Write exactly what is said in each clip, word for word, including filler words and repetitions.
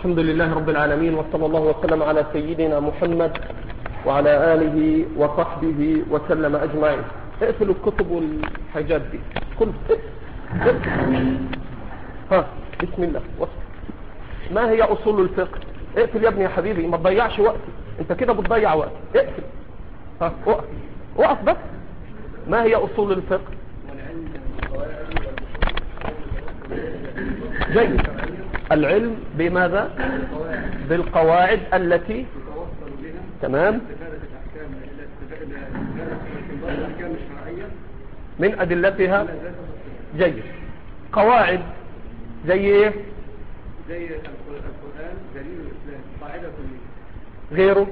الحمد لله رب العالمين، وصلى الله وسلم على سيدنا محمد وعلى آله وصحبه وسلم أجمعين. اقفلوا الكتب والحاجات دي كل ها بسم الله. وصل. ما هي أصول الفقه؟ اقفل يا ابني يا حبيبي، ما تضيعش وقتي، انت كده بتضيع وقت. اقفل. ها وقف وقف بس. ما هي أصول الفقه؟ جيد. العلم بماذا؟ بالقواعد التي تمام من أدلتها. جيد. قواعد زي ايه؟ زي القرآن دليل الإسلام، قاعدة كلية. غيره؟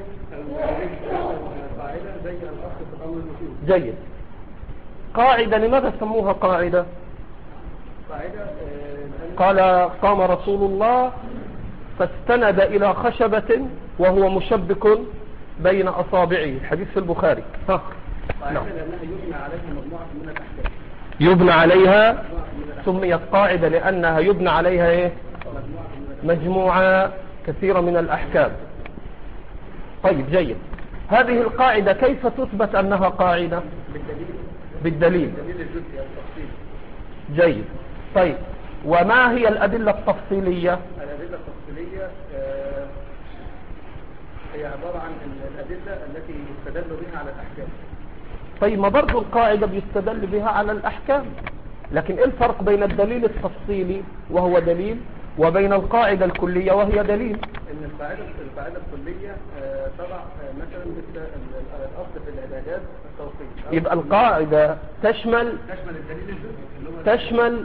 قاعدة زي الأصل في الأمر المفيد. جيد. قاعدة لماذا سموها قاعدة؟ قاعدة قال قام رسول الله فاستند إلى خشبة وهو مشبك بين أصابعه، حديث في البخاري. ها. قاعدة لأنها يبنى عليها مجموعة من الأحكام. يبنى عليها، سميت قاعدة لأنها يبنى عليها إيه؟ مجموعة كثيرة من الأحكام. طيب جيد. هذه القاعدة كيف تثبت أنها قاعدة؟ بالدليل. بالدليل. بالدليل الجزئي أو التفصيل. جيد. طيب وما هي الأدلة التفصيلية؟ الأدلة التفصيلية آه هي عبارة عن الأدلة التي يستدل بها على الأحكام. طيب ما برضو القاعدة بيستدل بها على الأحكام، لكن إيه الفرق بين الدليل التفصيلي وهو دليل وبين القاعدة الكلية وهي دليل؟ إن القاعدة القاعدة الكلية آه تضع آه مثلا مثل الأصل في العبادات التوقيت. يبقى القاعدة تشمل تشمل الدليل الجزئي اللي هو تشمل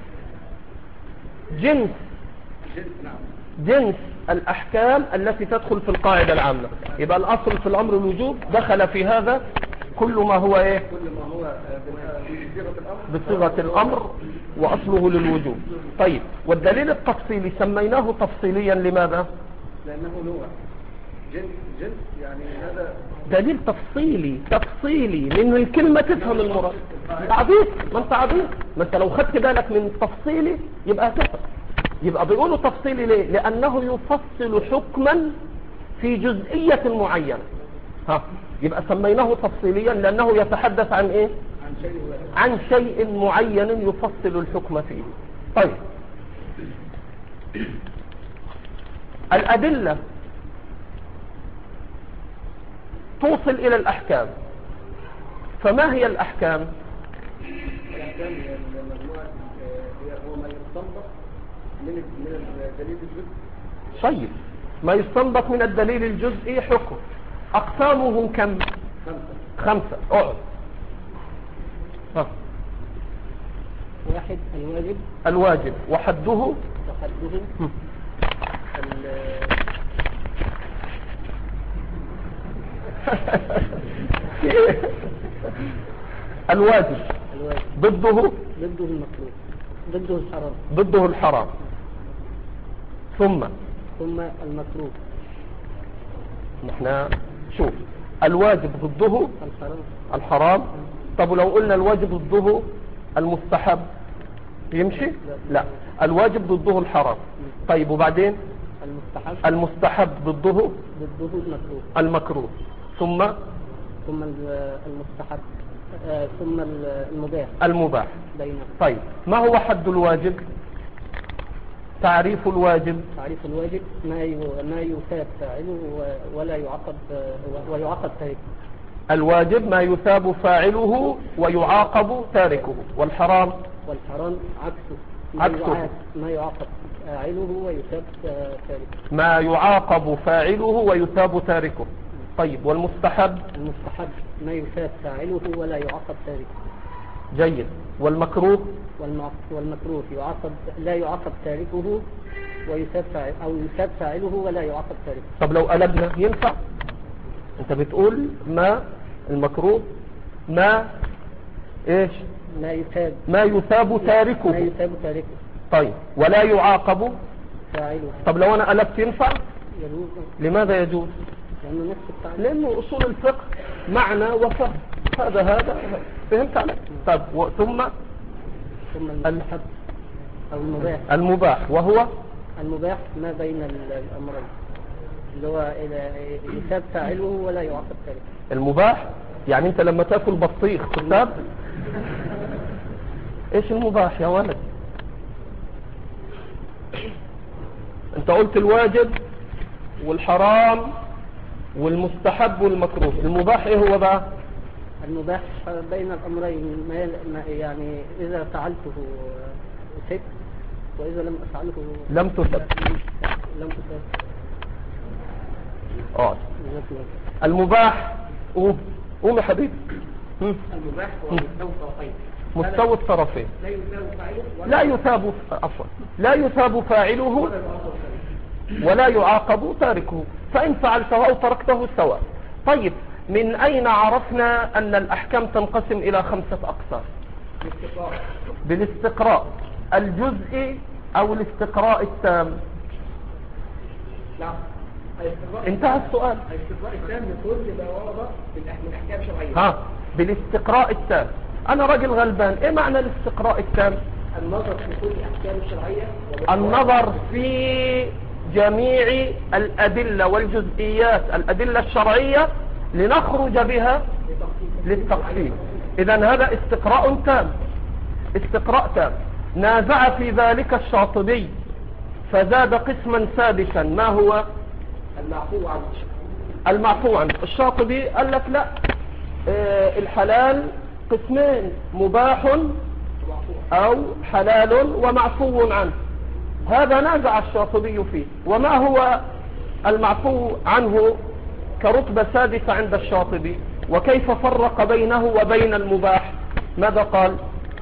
جنس جنس نعم جنس الأحكام التي تدخل في القاعدة العامة. يبقى الأصل في الأمر الوجوب، دخل في هذا كل ما هو إيه؟ كل ما هو بصيغة الأمر بصيغة الأمر وأصله للوجوب. طيب والدليل التفصيلي سميناه تفصيليا لماذا؟ لأنه نوع جنس جنس يعني هذا دليل تفصيلي تفصيلي من الكلمة تفهم المراد. عبيط، ما انت عبيط، ما انت لو خدت بالك من تفصيلي يبقى تفهم. يبقى بيقولوا تفصيلي ليه؟ لأنه يفصل حكما في جزئية معينة. ها يبقى سميناه تفصيليا لأنه يتحدث عن ايه؟ عن شيء عن شيء معين يفصل الحكم فيه. طيب الأدلة توصل إلى الأحكام، فما هي الأحكام؟ الأحكام هي المجموعة هي هو ما يستنبط من من الدليل الجزئي. طيب ما يستنبط من الدليل الجزئي حكم. أقسامه كم؟ خمسة. خمسة. اقعد. ها. واحد الواجب. الواجب وحده وحده الواجب الواجب ضده ضده المكروه ضده الحرام ضده الحرام. ثم ثم المكروه. نحن شوف الواجب ضده الحرام الحرام. طب ولو قلنا الواجب ضده المستحب يمشي؟ لا، الواجب ضده الحرام. طيب وبعدين المستحب المستحب ضده ضده المكروه المكروه. ثم ثم المستحب آه ثم المباح المباح. بينهم. طيب ما هو حد الواجب؟ تعريف الواجب. تعريف الواجب ما ما يثاب فاعله ولا يعاقب ويعاقب تاركه. الواجب ما يثاب فاعله ويعاقب تاركه. والحرام والحرام عكسه ما عكسه يعاقب ما يعاقب فاعله ويثاب تاركه. ما يعاقب فاعله ويثاب تاركه. طيب والمستحب المستحب ما يثاب فاعله ولا يعاقب تاركه. جيد. والمكروه والمكروه يعاقب لا يعاقب تاركه ويثاب فاعل او يثاب فاعله ولا يعاقب تاركه. طب لو قلبنا ينفع؟ انت بتقول ما المكروه ما ايش؟ ما يثاب ما يثاب تاركه. ما يثاب تاركه. طيب ولا يعاقب فاعله. طب لو انا قلبت ينفع؟ يجوز. لماذا يجوز؟ لانه نفس التعريف. لانه اصول الفقه معنى وفهم. هذا هذا فهمت عليك؟ طب ثم ثم المستحب او المباح المباح وهو المباح ما بين ال- الأمرين اللي هو إذا- يثاب فاعله ولا يعاقب تاركه. المباح يعني انت لما تاكل بطيخ تثاب؟ ايش المباح يا ولد؟ انت قلت الواجب والحرام والمستحب والمكروه، المباح ايه هو بقى؟ المباح بين الأمرين ما ما- يعني إذا فعلته أثبت وإذا لم أفعله لم تثب. لم تثب. اه جزاك الله خير. المباح قوم قوم يا حبيبي. هم. المباح هو مستوى الطرفين. مستوى الطرفين لا يثاب فاعله ولا لا يثاب عفوا لا يثاب فاعله ولا يعاقب تاركه، فإن فعلته أو تركته سواء. طيب من أين عرفنا أن الأحكام تنقسم إلى خمسة أقسام؟ باستقرار. بالاستقراء الجزئي أو الاستقراء التام؟ لا. الاستقراء انتهى السؤال. الاستقراء التام من كل ما ورد من أح- من احكام شرعيه. ها بالاستقراء التام. أنا راجل غلبان، إيه معنى الاستقراء التام؟ النظر في كل الاحكام الشرعيه النظر في جميع الأدلة والجزئيات الأدلة الشرعية لنخرج بها للتقسيم. إذن هذا استقراء تام. استقراء تام. نازع في ذلك الشاطبي فزاد قسما سادسا، ما هو؟ المعفو عنه. المعفو عنه. الشاطبي قال لك لا، آه الحلال قسمين، مباح أو حلال ومعفو عنه. هذا نازع الشاطبي فيه. وما هو المعفو عنه كرتبة سادسة عند الشاطبي؟ وكيف فرق بينه وبين المباح؟ ماذا قال؟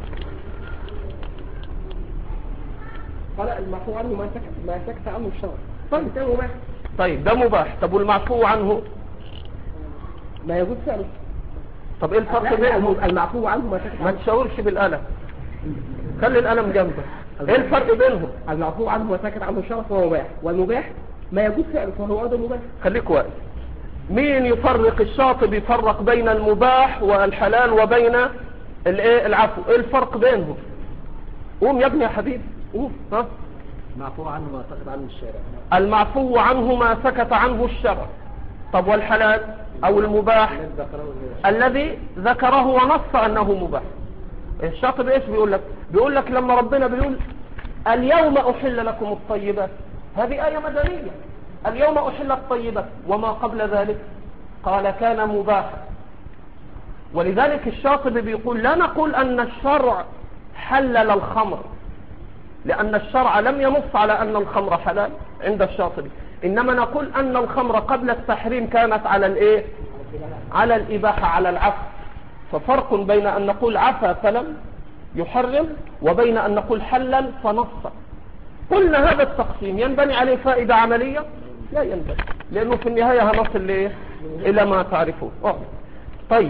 قال المعفو عنه ما سكت ما سكت عنه الشرع. طيب. ده مباح. طيب ده مباح. طب والمعفو عنه ما يجوز فعله. طب ايه الفرق بينهم؟ المعفو عنه ما سكت ما عنه. تشاورش بالقلم، خلي القلم جنبك. ايه الفرق بينهم؟ المعفو عنه ما سكت عنه الشرع فهو مباح، والمباح ما يجوز فعله فهو ايضا مباح. خليك واقف. مين يفرق؟ الشاطبي يفرق بين المباح والحلال وبين الايه العفو. ايه الفرق بينهم؟ قوم يا ابني يا حبيبي قوم. ها معفو عنه ما سكت عنه الشارع. المعفو عنه ما سكت عنه الشرع. طب والحلال او المباح الذي ذكره ونص انه مباح. الشاطبي ايش بيقول لك؟ بيقول لك لما ربنا بيقول اليوم احل لكم الطيبات، هذه آية مدنية. اليوم احل الطيبات، وما قبل ذلك قال كان مباحا. ولذلك الشاطبي بيقول لا نقول ان الشرع حلل الخمر، لأن الشرع لم ينص على أن الخمر حلال عند الشاطبي، إنما نقول أن الخمر قبل التحريم كانت على الإيه؟ على الإباحة، على العفو. ففرق بين أن نقول عفا فلم يحرم وبين أن نقول حلل فنص. قلنا هذا التقسيم ينبني عليه فائدة عملية؟ لا ينبني، لأنه في النهاية هنصل ليه؟ إلى ما تعرفون. أوه. طيب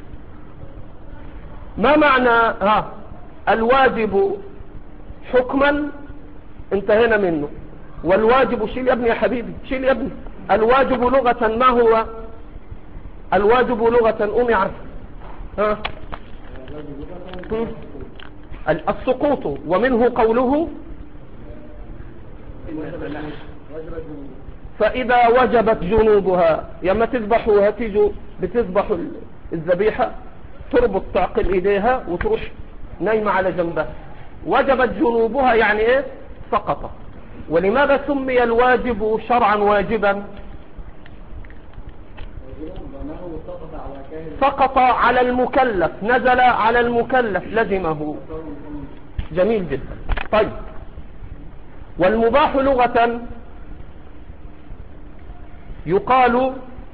ما معنى ها الواجب حكما؟ انتهينا منه. والواجب شيل يا ابني يا حبيبي، شيل يا ابني. الواجب لغة ما هو؟ الواجب لغة قوم يعرف. ها السقوط، ومنه قوله فإذا وجبت جنوبها. يما تذبحوا هتيجوا بتذبحوا الذبيحة تربط تعقل ايديها وتروح نايمة على جنبها. وجبت جنوبها يعني ايه؟ سقط. ولماذا سمي الواجب شرعا واجبا؟ سقط على المكلف، نزل على المكلف، لزمه. جميل جدا. طيب والمباح لغة يقال،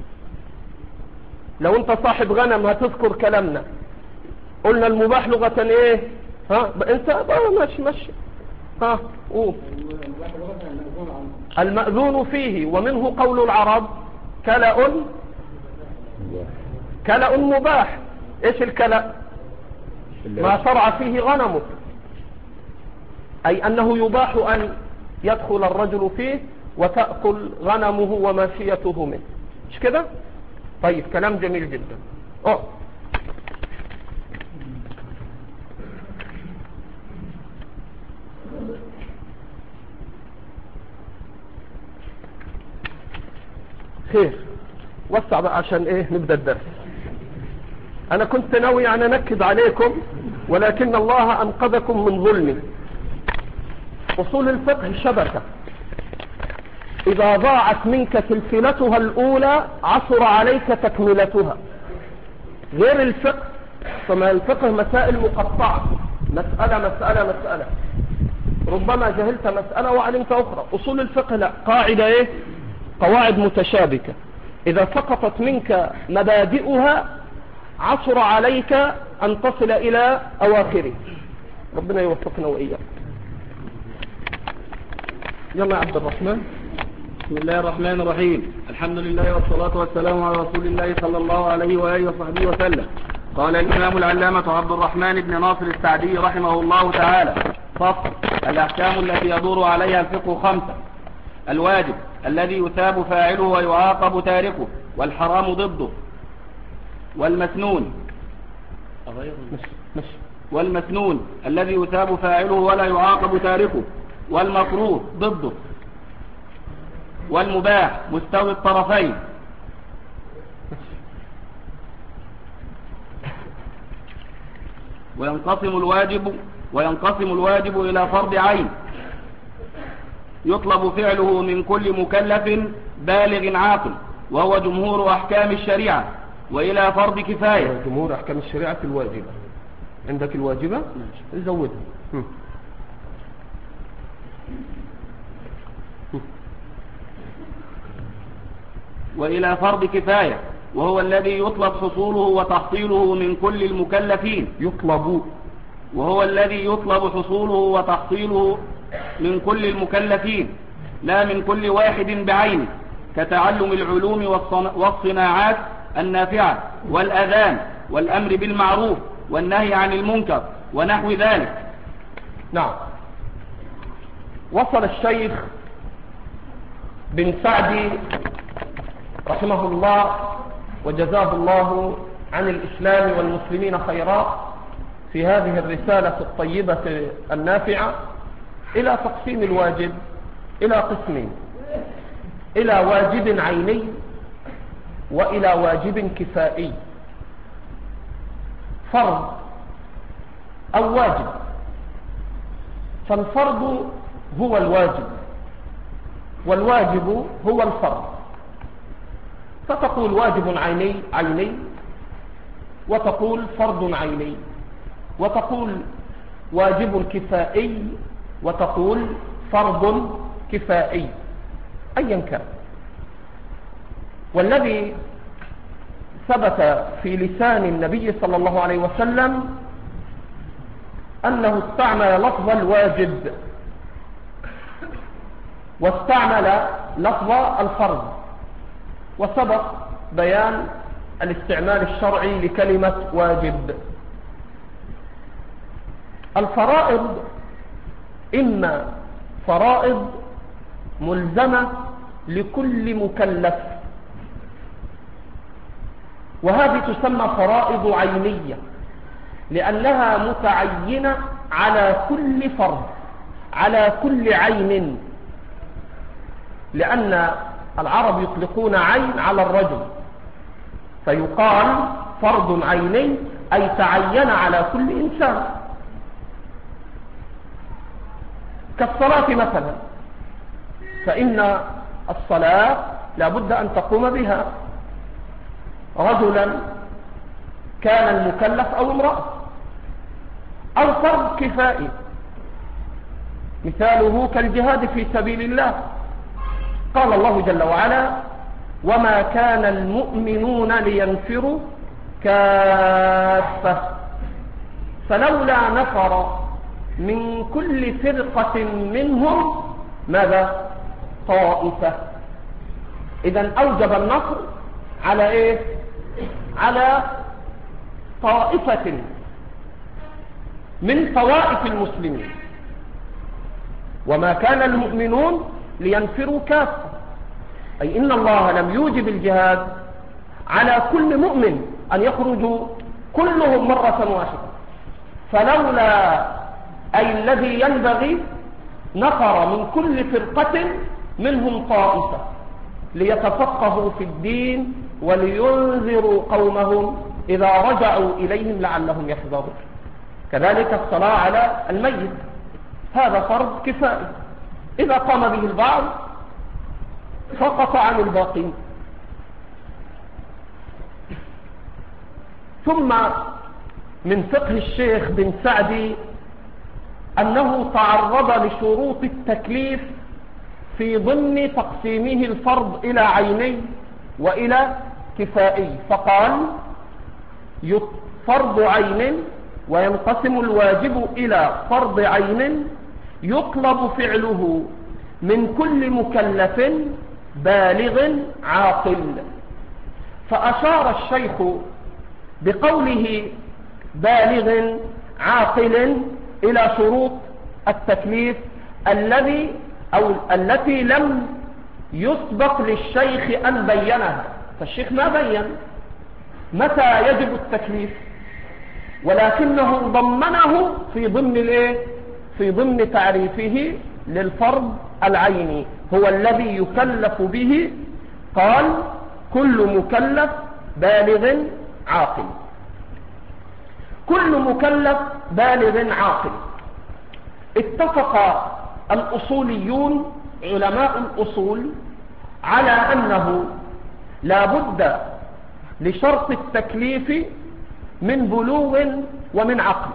لو انت صاحب غنم هتذكر كلامنا، قلنا المباح لغة ايه؟ ها انت بقى ماشي ماشي. ها قول. المأذون فيه، ومنه قول العرب كلأ كلأ مباح. ايش الكلأ؟ ما شرع فيه غنمه، اي انه يباح ان يدخل الرجل فيه وتأكل غنمه وماشيته منه، مش كده؟ طيب كلام جميل جدا. اه خير وسع بقى عشان ايه نبدأ الدرس. انا كنت ناوي ان انكد عليكم ولكن الله انقذكم من ظلمي. اصول الفقه شبكة، اذا ضاعت منك سلسلتها الاولى عثر عليك تكملتها. غير الفقه، فما الفقه مسائل مقطعة، مسألة مسألة مسألة، ربما جهلت مسألة وعلمت اخرى. اصول الفقه لا، قاعدة ايه؟ قواعد متشابكة، اذا سقطت منك مبادئها عثر عليك ان تصل الى اواخره. ربنا يوفقنا واياك. يلا يا عبد الرحمن. بسم الله الرحمن الرحيم. الحمد لله والصلاة والسلام على رسول الله صلى الله عليه وآله وصحبه وسلم. قال الإمام العلامة عبد الرحمن بن ناصر السعدي رحمه الله تعالى: فصل. الأحكام التي يدور عليها الفقه خمسة: الواجب الذي يثاب فاعله ويعاقب تاركه والحرام ضده، والمسنون والمسنون الذي يثاب فاعله ولا يعاقب تاركه، والمكروه ضده، والمباح مستوي الطرفين. وينقسم الواجب وينقسم الواجب إلى فرض عين يطلب فعله من كل مكلف بالغ عاقل وهو جمهور أحكام الشريعة، وإلى فرض كفاية. جمهور أحكام الشريعة الواجبة. عندك الواجبة زودها. وإلى فرض كفاية وهو الذي يطلب حصوله وتحصيله من كل المكلفين. يطلب وهو الذي يطلب حصوله وتحصيله من كل المكلفين لا من كل واحد بعينه، كتعلم العلوم والصناعات النافعة والأذان والأمر بالمعروف والنهي عن المنكر ونحو ذلك. نعم. وصل الشيخ بن سعدي رحمه الله وجزاه الله عن الإسلام والمسلمين خيرا في هذه الرسالة الطيبة النافعة إلى تقسيم الواجب إلى قسمين: إلى واجب عيني وإلى واجب كفائي. فرض أو واجب. فالفرض هو الواجب والواجب هو الفرض. فتقول واجب عيني عيني وتقول فرض عيني، وتقول واجب كفائي وتقول فرض كفائي، أيا كان. والذي ثبت في لسان النبي صلى الله عليه وسلم أنه استعمل لفظ الواجب واستعمل لفظ الفرض، وسبق بيان الاستعمال الشرعي لكلمة واجب. الفرائض إما فرائض ملزمة لكل مكلف، وهذه تسمى فرائض عينية لأنها متعينة على كل فرد، على كل عين، لأن العرب يطلقون عين على الرجل فيقال فرض عيني أي تعين على كل إنسان. كالصلاة مثلا، فإن الصلاة لابد أن تقوم بها رجلا كان المكلف أو امرأة. أو فرض كفائي مثاله كالجهاد في سبيل الله، قال الله جل وعلا: وما كان المؤمنون لينفروا كافة فلولا نفر من كل فرقة منهم ماذا؟ طائفة. إذن أوجب النصر على إيه؟ على طائفة من طوائف المسلمين. وما كان المؤمنون لينفروا كافة، أي إن الله لم يوجب الجهاد على كل مؤمن أن يخرجوا كلهم مرة واحدة، فلولا أي الذي ينبغي نفر من كل فرقة منهم طائفة ليتفقهوا في الدين ولينذروا قومهم إذا رجعوا إليهم لعلهم يحذرون. كذلك الصلاة على الميت، هذا فرض كفائي، إذا قام به البعض سقط عن الباقين. ثم من فقه الشيخ بن سعدي أنه تعرض لشروط التكليف في ضمن تقسيمه الفرض إلى عيني وإلى كفائي، فقال فرض عين، وينقسم الواجب إلى فرض عين يطلب فعله من كل مكلف بالغ عاقل. فأشار الشيخ بقوله بالغ عاقل إلى شروط التكليف الذي أو التي لم يسبق للشيخ أن بينها، فالشيخ ما بين متى يجب التكليف، ولكنه ضمنه في ضمن الايه في ضمن تعريفه للفرض العيني، هو الذي يكلف به. قال كل مكلف بالغ عاقل. كل مكلف بالغ عاقل، اتفق الأصوليون علماء الأصول على أنه لا بد لشرط التكليف من بلوغ ومن عقل،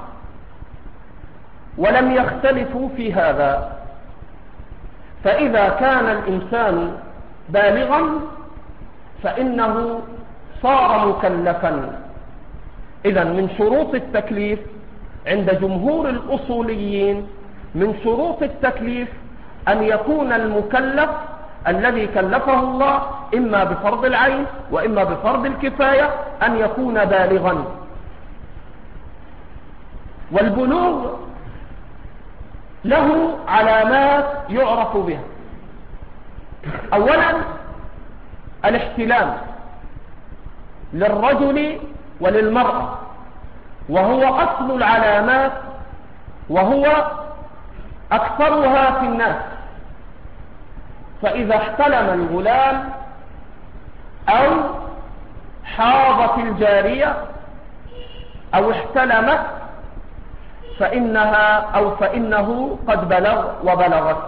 ولم يختلفوا في هذا. فإذا كان الإنسان بالغا فإنه صار مكلفا. إذن من شروط التكليف عند جمهور الأصوليين، من شروط التكليف أن يكون المكلف الذي كلفه الله إما بفرض العين وإما بفرض الكفاية أن يكون بالغا. والبلوغ له علامات يعرف بها. أولا الاحتلام للرجل وللمرأة، وهو أصل العلامات وهو أكثرها في الناس. فإذا احتلم الغلام أو حاضت الجارية أو احتلمت فإنها أو فإنه قد بلغ وبلغت.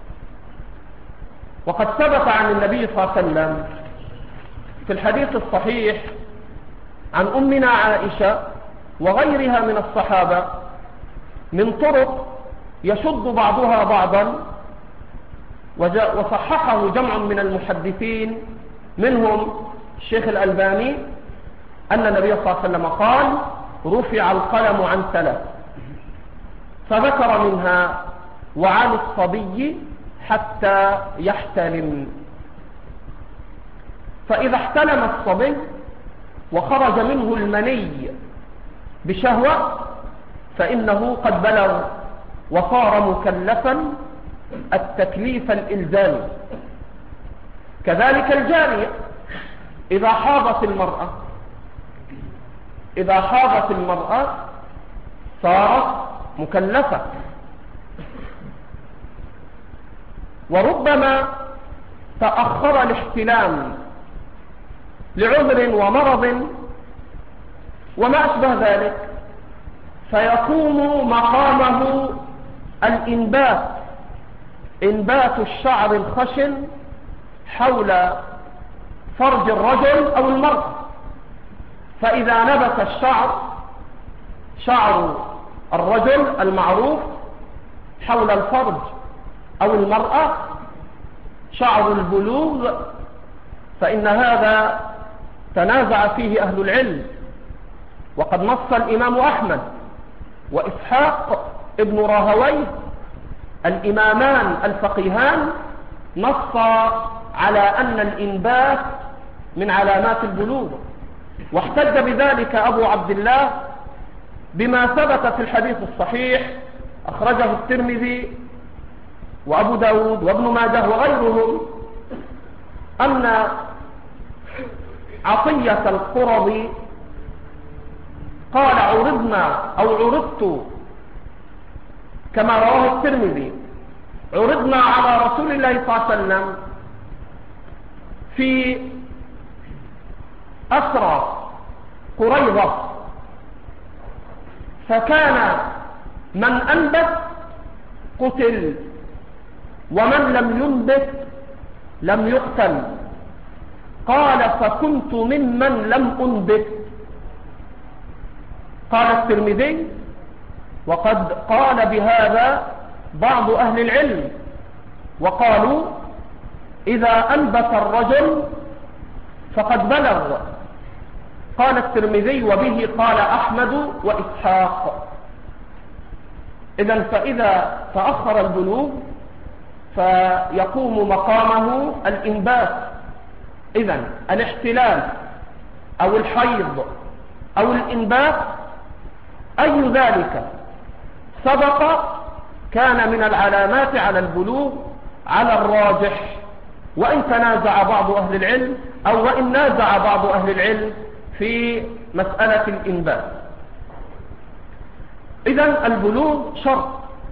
وقد ثبت عن النبي صلى الله عليه وسلم في الحديث الصحيح عن أمنا عائشة وغيرها من الصحابة من طرق يشد بعضها بعضا، وصححه جمع من المحدثين منهم الشيخ الألباني، أن النبي صلى الله عليه وسلم قال رفع القلم عن ثلاث، فذكر منها وعن الصبي حتى يحتلم. فإذا احتلم الصبي وخرج منه المني بشهوة فإنه قد بلغ وصار مكلفا التكليف الإلزامي. كذلك الجارية إذا حاضت المرأة إذا حاضت المرأة صارت مكلفة. وربما تأخر الاحتلام لعذر ومرض وما أشبه ذلك، فيقوم مقامه الإنبات، إنبات الشعر الخشن حول فرج الرجل أو المرأة. فإذا نبت الشعر شعر الرجل المعروف حول الفرج أو المرأة شعر البلوغ، فإن هذا تنازع فيه أهل العلم. وقد نص الإمام أحمد وإسحاق ابن راهويه الإمامان الفقيهان نص على أن الإنبات من علامات البلوغ، واحتج بذلك أبو عبد الله بما ثبت في الحديث الصحيح أخرجه الترمذي وأبو داود وابن ماجه وغيرهم أن عطية القرظي قال عرضنا أو عرضت كما رواه الترمذي عرضنا على رسول الله صلى الله عليه وسلم في أسرى قريظة، فكان من أنبت قتل ومن لم ينبت لم يقتل. قال فكنت ممن لم أنبت. قال الترمذي وقد قال بهذا بعض أهل العلم وقالوا إذا أنبت الرجل فقد بلغ. قال الترمذي وبه قال أحمد وإسحاق. إذن فإذا تأخر البلوغ فيقوم مقامه الإنبات. إذن الاحتلال أو الحيض أو الإنبات أي ذلك سبق كان من العلامات على البلوغ على الراجح، وإن تنازع بعض أهل العلم أو وإن نازع بعض أهل العلم في مسألة الإنبات. إذن البلوغ شرط،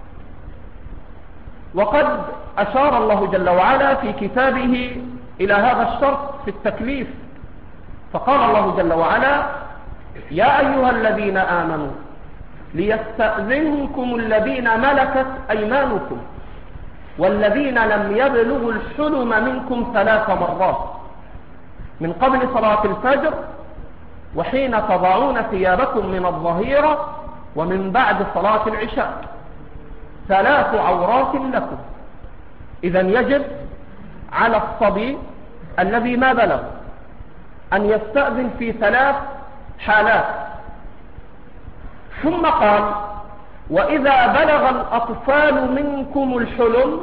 وقد أشار الله جل وعلا في كتابه إلى هذا الشرط في التكليف، فقال الله جل وعلا يا أيها الذين آمنوا ليستأذنكم الذين ملكت أيمانكم والذين لم يبلغوا الحلم منكم ثلاث مرات من قبل صلاة الفجر وحين تضعون ثيابكم من الظهيرة ومن بعد صلاة العشاء، ثلاث عورات لكم. إذن يجب على الصبي الذي ما بلغ أن يستأذن في ثلاث حالات. ثم قال وإذا بلغ الأطفال منكم الحلم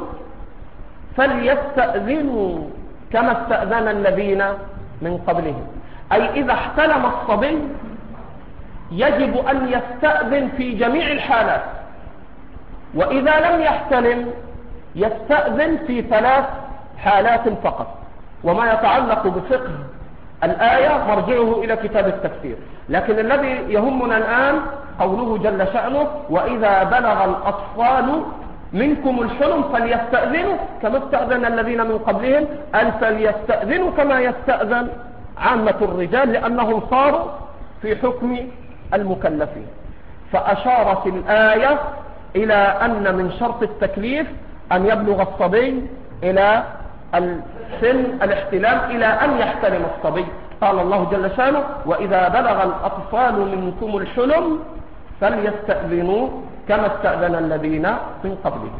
فليستأذنوا كما استأذن الذين من قبلهم، أي إذا احتلم الصبي يجب أن يستأذن في جميع الحالات، وإذا لم يحتلم يستأذن في ثلاث حالات فقط. وما يتعلق بفقه الآية مرجعه إلى كتاب التفسير، لكن الذي يهمنا الآن قوله جل شأنه وإذا بلغ الأطفال منكم الحلم فليستأذنوا كما استأذن الذين من قبلهم، أن فليستأذنوا كما يستأذن عامة الرجال لأنهم صاروا في حكم المكلفين. فأشارت الآية إلى أن من شرط التكليف أن يبلغ الصبي إلى السن الاحتلام، إلى أن يحتلم الصبي. قال الله جل شانه وإذا بلغ الأطفال منكم الحلم فليستأذنوا كما استأذن الذين من قبلهم.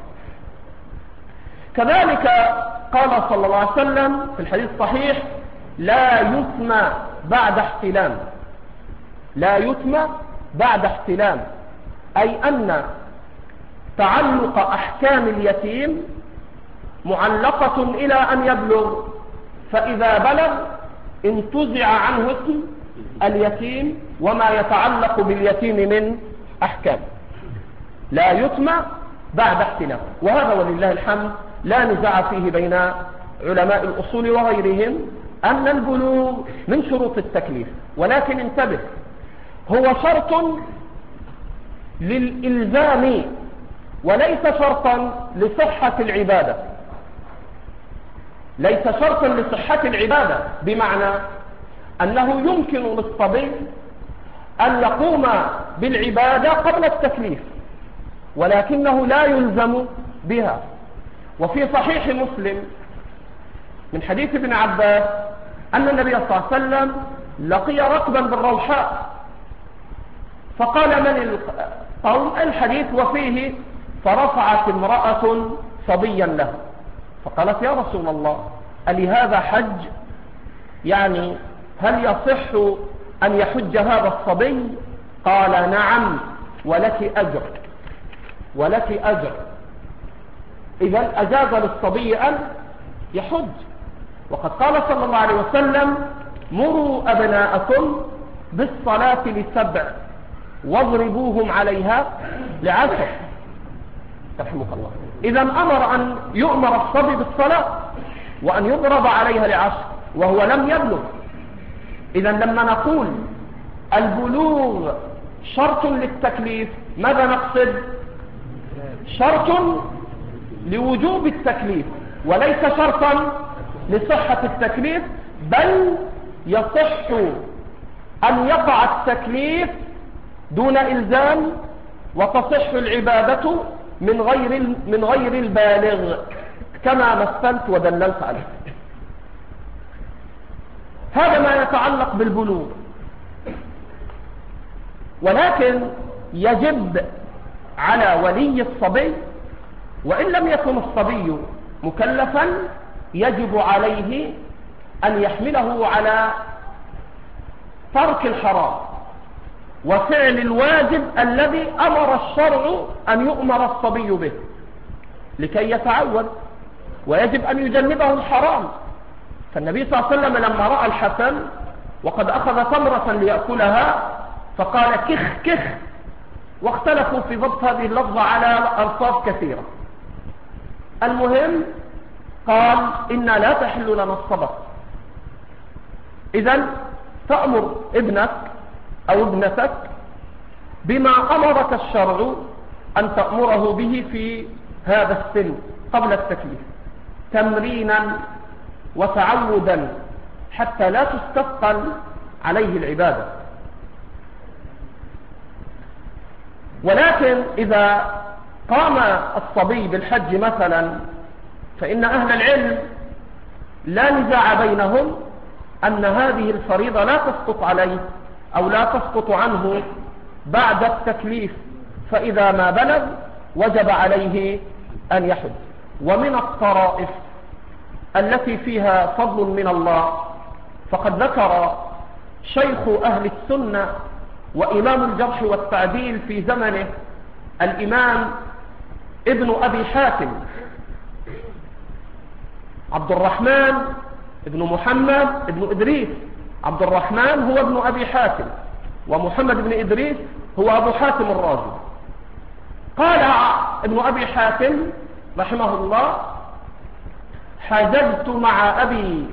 كذلك قال صلى الله عليه وسلم في الحديث الصحيح لا يتم بعد احتلام، لا يتم بعد احتلام، أي أن تعلق أحكام اليتيم معلقة إلى أن يبلغ، فإذا بلغ انتزع عنه اسم اليتيم وما يتعلق باليتيم من أحكام. لا يتم بعد احتلام، وهذا ولله الحمد لا نزاع فيه بين علماء الأصول وغيرهم أن البلوغ من شروط التكليف، ولكن انتبه هو شرط للإلزام وليس شرطا لصحة العبادة، ليس شرطا لصحة العبادة، بمعنى أنه يمكن للصبي أن يقوم بالعبادة قبل التكليف ولكنه لا يلزم بها. وفي صحيح مسلم من حديث ابن عباس أن النبي صلى الله عليه وسلم لقي ركبا بالروحاء فقال من القوم؟ الحديث وفيه فرفعت امرأة صبيا له فقالت يا رسول الله ألهذا حج؟ يعني هل يصح أن يحج هذا الصبي؟ قال نعم ولك أجر، ولك أجر. إذن أجاز للصبي أن يحج. وقد قال صلى الله عليه وسلم مروا أبناءكم بالصلاة لسبع واضربوهم عليها لعشر. رحمك الله. إذن أمر أن يؤمر الصبي بالصلاة وأن يضرب عليها لعشر وهو لم يبلغ. إذن لما نقول البلوغ شرط للتكليف ماذا نقصد؟ شرط لوجوب التكليف وليس شرطا لصحة التكليف، بل يصح أن يقع التكليف دون إلزام وتصح العبادة من غير من غير البالغ كما مثلت ودللت عليه. هذا ما يتعلق بالبلوغ. ولكن يجب على ولي الصبي، وإن لم يكن الصبي مكلفا، يجب عليه أن يحمله على ترك الحرام وفعل الواجب الذي أمر الشرع أن يؤمر الصبي به لكي يتعود، ويجب أن يجنبه الحرام. فالنبي صلى الله عليه وسلم لما رأى الحسن وقد أخذ تمرة ليأكلها فقال كخ كخ، واختلفوا في ضبط هذه اللفظة على ألفاظ كثيرة. المهم قال إنا لا تحل لنا الصبر. إذن تأمر ابنك أو ابنتك بما أمرك الشرع أن تأمره به في هذا السن قبل التكليف، تمرينا وتعودا حتى لا تستثقل عليه العبادة. ولكن إذا قام الصبي بالحج مثلا، فإن أهل العلم لا نزاع بينهم أن هذه الفريضة لا تسقط عليه أو لا تسقط عنه بعد التكليف، فإذا ما بلغ وجب عليه أن يحج. ومن الطرائف التي فيها فضل من الله، فقد ذكر شيخ أهل السنة وإمام الجرح والتعديل في زمنه الإمام ابن أبي حاتم عبد الرحمن ابن محمد ابن إدريس. عبد الرحمن هو ابن أبي حاتم، ومحمد بن إدريس هو أبو حاتم الرازي. قال ابن أبي حاتم رحمه الله: حججت مع أبي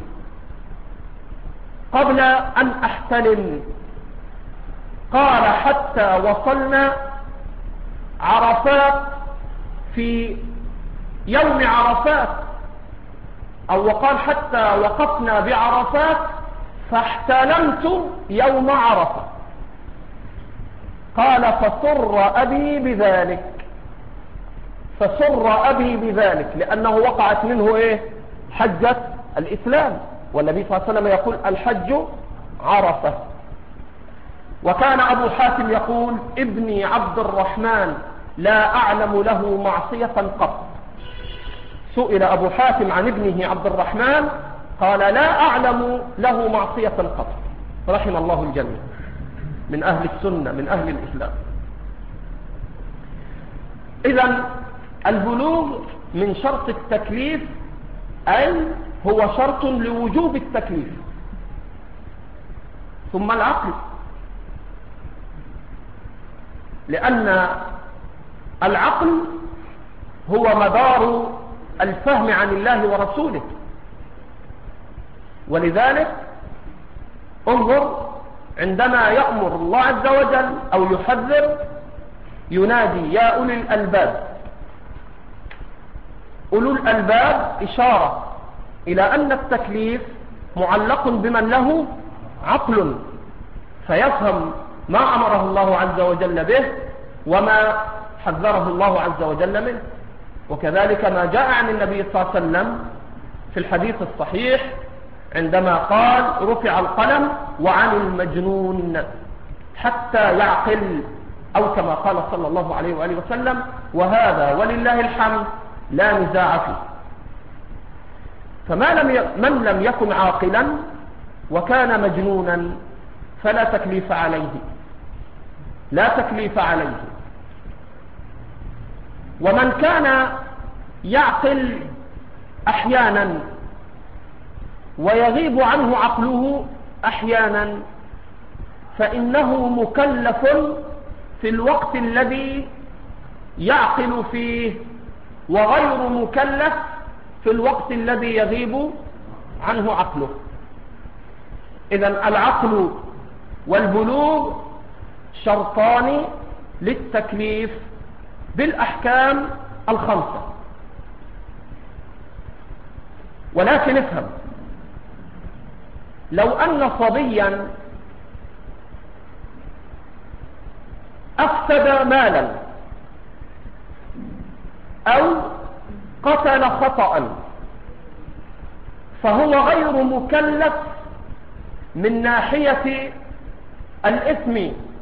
قبل أن أحتلم، قال حتى وصلنا عرفات في يوم عرفات، أو وقال حتى وقفنا بعرفات فاحتلمت يوم عرفة. قال فسر أبي بذلك، فسر أبي بذلك لأنه وقعت منه إيه؟ حجة الإسلام، والنبي صلى الله عليه وسلم يقول الحج عرفة. وكان أبو حاتم يقول: ابني عبد الرحمن لا أعلم له معصية قط. سئل أبو حاتم عن ابنه عبد الرحمن قال: لا أعلم له معصية قط. رحم الله الجميع من أهل السنة من أهل الإسلام. إذن البلوغ من شرط التكليف، أي هو شرط لوجوب التكليف. ثم العقل، لأن العقل هو مدار الفهم عن الله ورسوله. ولذلك انظر عندما يأمر الله عز وجل أو يحذر ينادي: يا أولي الألباب. أولو الألباب إشارة إلى أن التكليف معلق بمن له عقل، فيفهم ما أمره الله عز وجل به وما حذره الله عز وجل منه. وكذلك ما جاء عن النبي صلى الله عليه وسلم في الحديث الصحيح عندما قال: رفع القلم وعن المجنون حتى يعقل، أو كما قال صلى الله عليه وآله وسلم. وهذا ولله الحمد لا نزاع فيه. فما لم ي... من لم يكن عاقلا وكان مجنونا فلا تكليف عليه، لا تكليف عليه. ومن كان يعقل أحيانا ويغيب عنه عقله أحيانا، فإنه مكلف في الوقت الذي يعقل فيه، وغير مكلف في الوقت الذي يغيب عنه عقله. إذن العقل والبلوغ شرطان للتكليف بالأحكام الخمسة. ولكن افهم لو أن صبيا أفسد مالا أو قتل خطأ فهو غير مكلف من ناحية الإثم،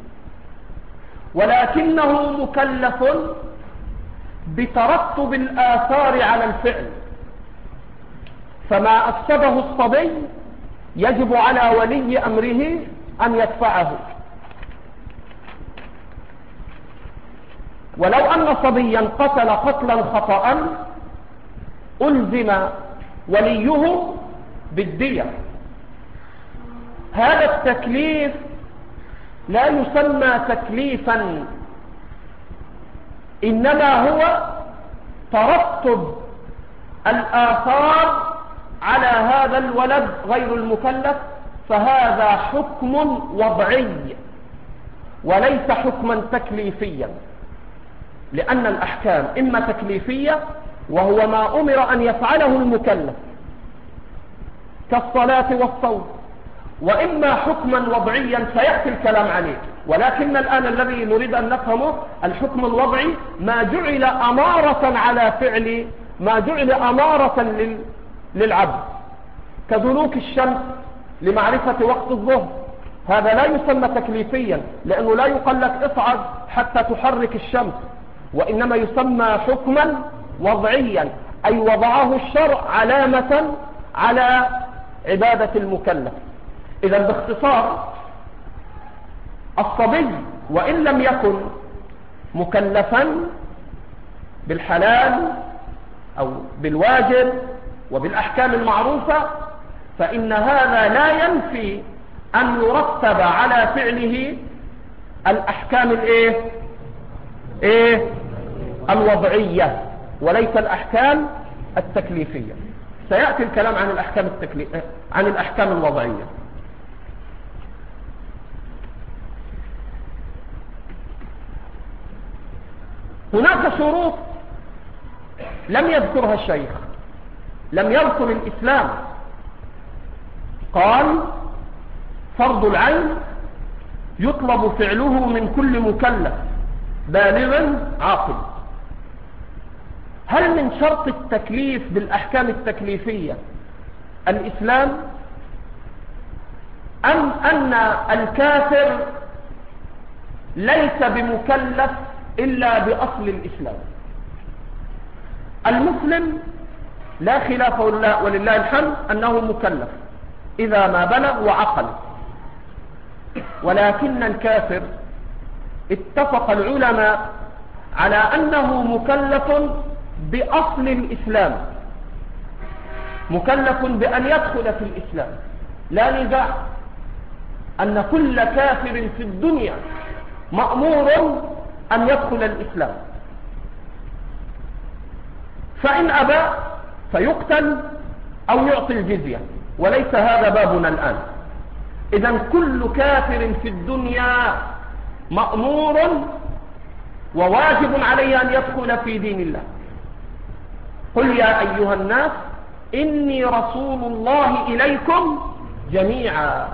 ولكنه مكلف بترتب الآثار على الفعل، فما أفسده الصبي يجب على ولي أمره أن يدفعه. ولو أن صبيا قتل قتلا خطأ ألزم وليه بالدية. هذا التكليف لا يسمى تكليفا، إنما هو ترتب الآثار على هذا الولد غير المكلف، فهذا حكم وضعي وليس حكما تكليفيا، لأن الأحكام إما تكليفية وهو ما أمر أن يفعله المكلف كالصلاة والصوم، وإما حكما وضعيا سيأتي الكلام عليه. ولكن الآن الذي نريد أن نفهمه الحكم الوضعي ما جعل أمارة على فعل ما جعل أمارة للعبد، كدلوك الشمس لمعرفة وقت الظهر، هذا لا يسمى تكليفيا، لأنه لا يقال لك اصعد حتى تحرك الشمس، وإنما يسمى حكما وضعيا، أي وضعه الشرع علامة على عبادة المكلف. إذا باختصار الصبي وإن لم يكن مكلفا بالحلال أو بالواجب وبالأحكام المعروفة، فإن هذا لا ينفي أن يرتب على فعله الأحكام الإيه؟ إيه؟ الوضعية وليس الأحكام التكليفية. سيأتي الكلام عن الأحكام التكليف عن الأحكام الوضعية. هناك شروط لم يذكرها الشيخ، لم يذكر الإسلام. قال فرض العين يطلب فعله من كل مكلف بالغ عاقل. هل من شرط التكليف بالأحكام التكليفية الإسلام، أم أن الكافر ليس بمكلف إلا بأصل الإسلام؟ المسلم لا خلاف ولله الحمد أنه مكلف إذا ما بلغ وعقل، ولكن الكافر اتفق العلماء على أنه مكلف بأصل الإسلام، مكلف بأن يدخل في الإسلام، لا نزاع أن كل كافر في الدنيا مأمور أن يدخل الإسلام، فإن أبى فيقتل أو يعطي الجزية، وليس هذا بابنا الآن. إذن كل كافر في الدنيا مأمور وواجب عليه أن يدخل في دين الله. قل يا أيها الناس إني رسول الله إليكم جميعا.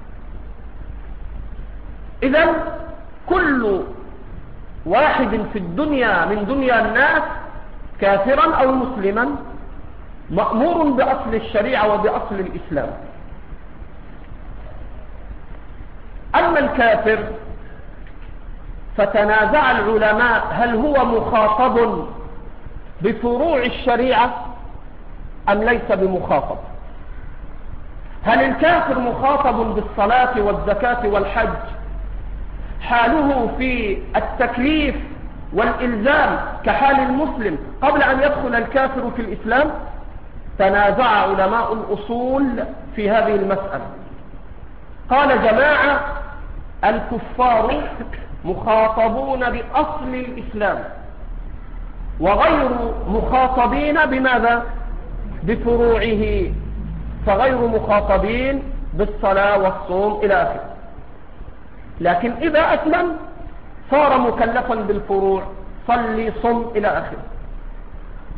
إذن كل واحد في الدنيا من دنيا الناس كافرا أو مسلما مأمور بأصل الشريعة وبأصل الإسلام. أما الكافر فتنازع العلماء هل هو مخاطب بفروع الشريعة أم ليس بمخاطب؟ هل الكافر مخاطب بالصلاة والزكاة والحج حاله في التكليف والإلزام كحال المسلم قبل أن يدخل الكافر في الإسلام؟ تنازع علماء الأصول في هذه المسألة. قال جماعة الكفار مخاطبون بأصل الإسلام وغير مخاطبين بماذا؟ بفروعه، فغير مخاطبين بالصلاة والصوم إلى آخره. لكن إذا أسلم صار مكلفا بالفروع، صلي صم إلى آخره.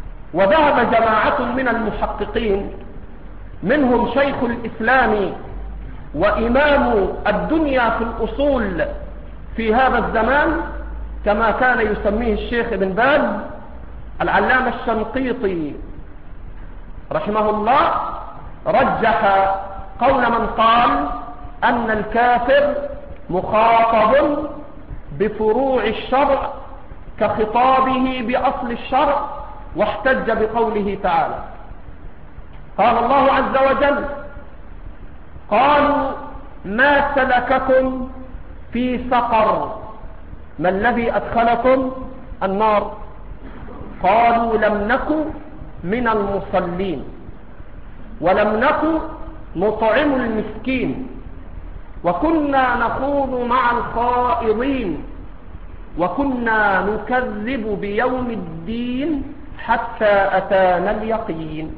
وذهب جماعة من المحققين منهم شيخ الإسلام وإمام الدنيا في الأصول في هذا الزمان كما كان يسميه الشيخ ابن باز العلامة الشنقيطي رحمه الله، رجح قول من قال أن الكافر مخاطب بفروع الشرع كخطابه بأصل الشرع، واحتج بقوله تعالى. قال الله عز وجل: قالوا ما سلككم في سقر، ما الذي أدخلكم النار؟ قالوا لم نكن من المصلين ولم نكن نطعم المسكين وكنا نخوض مع الخائضين وكنا نكذب بيوم الدين حتى أتانا اليقين.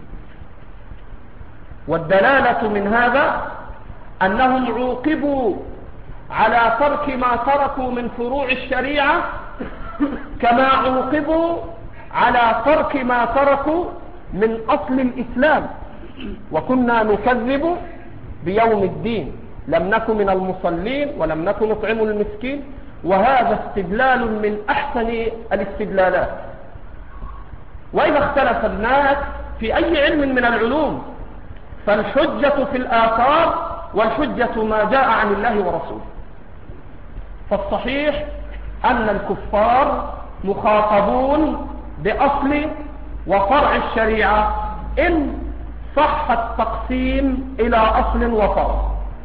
والدلالة من هذا أنهم عوقبوا على ترك ما تركوا من فروع الشريعة كما عوقبوا على ترك ما تركوا من أصل الإسلام. وكنا نكذب بيوم الدين، لم نكن من المصلين ولم نكن نطعم المسكين. وهذا استدلال من أحسن الاستدلالات. وإذا اختلف الناس في أي علم من العلوم فالحجة في الآثار والحجة ما جاء عن الله ورسوله. فالصحيح أن الكفار مخاطبون بأصل وفرع الشريعة إن صح التقسيم إلى أصل وفرع.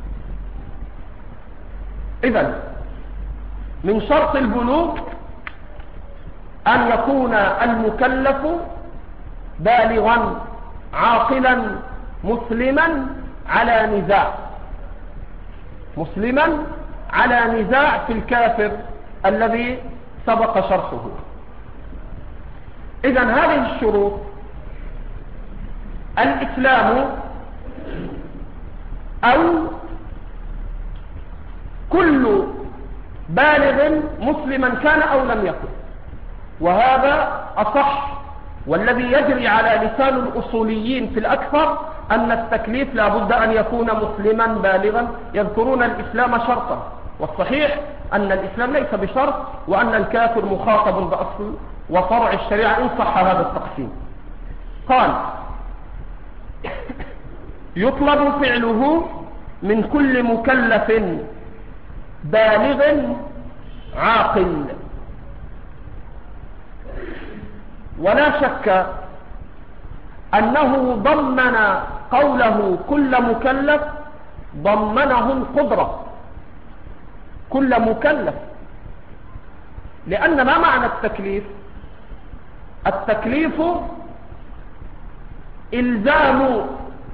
إذن من شرط البلوغ أن يكون المكلف بالغا عاقلا مسلما على نزاع مسلما على نزاع في الكافر الذي سبق شرحه. إذن هذه الشروط: الإسلام أو كل بالغ مسلما كان أو لم يكن. وهذا أصح، والذي يجري على لسان الأصوليين في الأكثر أن التكليف لا بد أن يكون مسلما بالغا، يذكرون الإسلام شرطا، والصحيح أن الإسلام ليس بشرط، وأن الكافر مخاطب بأصل وفرع الشريعة إن صح هذا التقسيم. قال: يطلب فعله من كل مكلف بالغ عاقل. ولا شك أنه ضمن قوله كل مكلف ضمنه القدرة، كل مكلف، لأن ما معنى التكليف؟ التكليف إلزام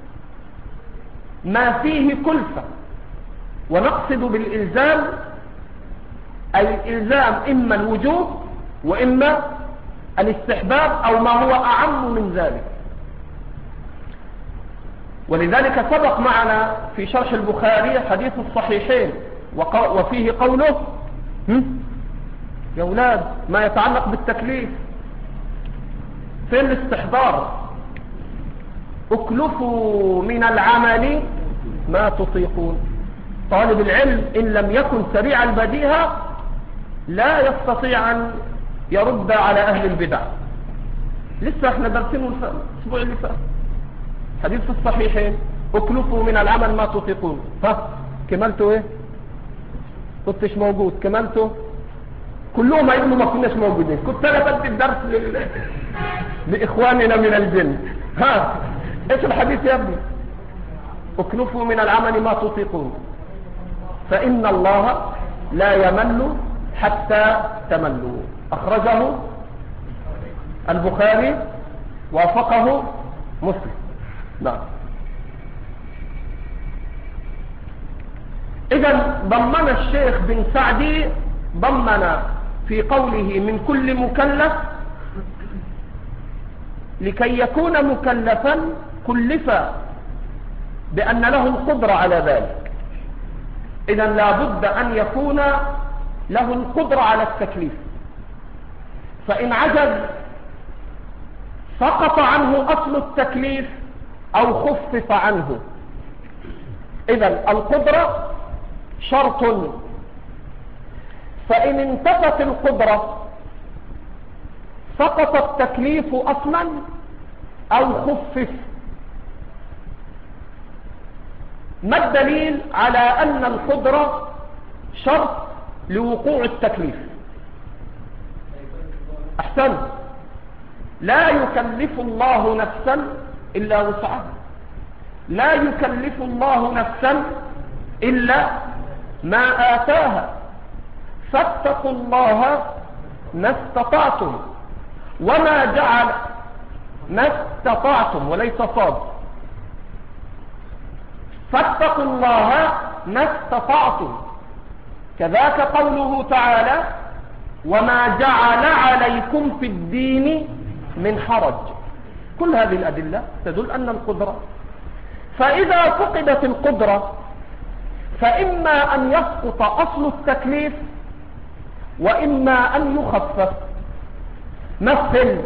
ما فيه كلفة، ونقصد بالإلزام أي الإلزام إما الوجوب وإما الاستحباب أو ما هو أعم من ذلك. ولذلك سبق معنا في شرح البخاري حديث الصحيحين وفيه قوله يا أولاد ما يتعلق بالتكليف في الاستحضار: اكلفوا من العمل ما تطيقون. طالب العلم إن لم يكن سريع البديهة لا يستطيع أن يرد على أهل البدع. لسه احنا درسينه الأسبوع اللي فات حديث في الصحيحين: اكلفوا من العمل ما تطيقون. ها كملتوا ايه؟ كنتش موجود. كملتوا؟ كلهم هيقولوا ما كناش موجودين. كنت انا بدي الدرس لل... لاخواننا من الجن. ها ايش الحديث يا ابني؟ اكلفوا من العمل ما تطيقون فإن الله لا يمل حتى تملوا. أخرجه البخاري وافقه مسلم. نعم. إذن ضمن الشيخ بن سعدي ضمن في قوله من كل مكلف لكي يكون مكلفا كلف بأن له القدرة على ذلك. إذن لا بد أن يكون له القدرة على التكليف، فإن عجز سقط عنه أصل التكليف أو خفف عنه. إذن القدرة شرط، فإن انتفت القدرة سقط التكليف أصلا أو خفف. ما الدليل على أن القدرة شرط لوقوع التكليف؟ أحسن، لا يكلف الله نفسا إلا وسعها، لا يكلف الله نفسا إلا ما آتاها، فاتقوا الله ما استطعتم، وما جعل ما استطعتم وليس صاد، فاتقوا الله ما استطعتم. كذاك قوله تعالى وما جعل عليكم في الدين من حرج. كل هذه الأدلة تدل أن القدرة، فإذا فقدت القدرة فإما أن يسقط أصل التكليف وإما أن يخفف. مثل،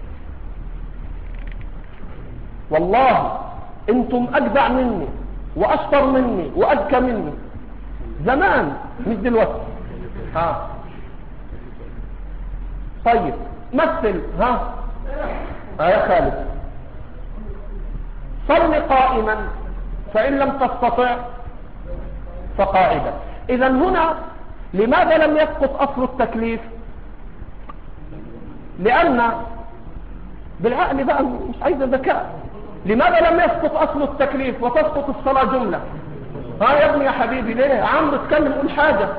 والله انتم أجدع مني وأشطر مني وأذكى مني زمان مش دلوقتي. ها طيب مثل، ها ها يا خالد، صل قائما فإن لم تستطع فقاعدا. إذا هنا لماذا لم يسقط أصل التكليف؟ لأن بالعقل بقى مش عايز ذكاء، لماذا لم يسقط أصل التكليف وتسقط الصلاة جملة؟ ها يا ابني يا حبيبي ليه؟ عمرو اتكلم قول حاجة.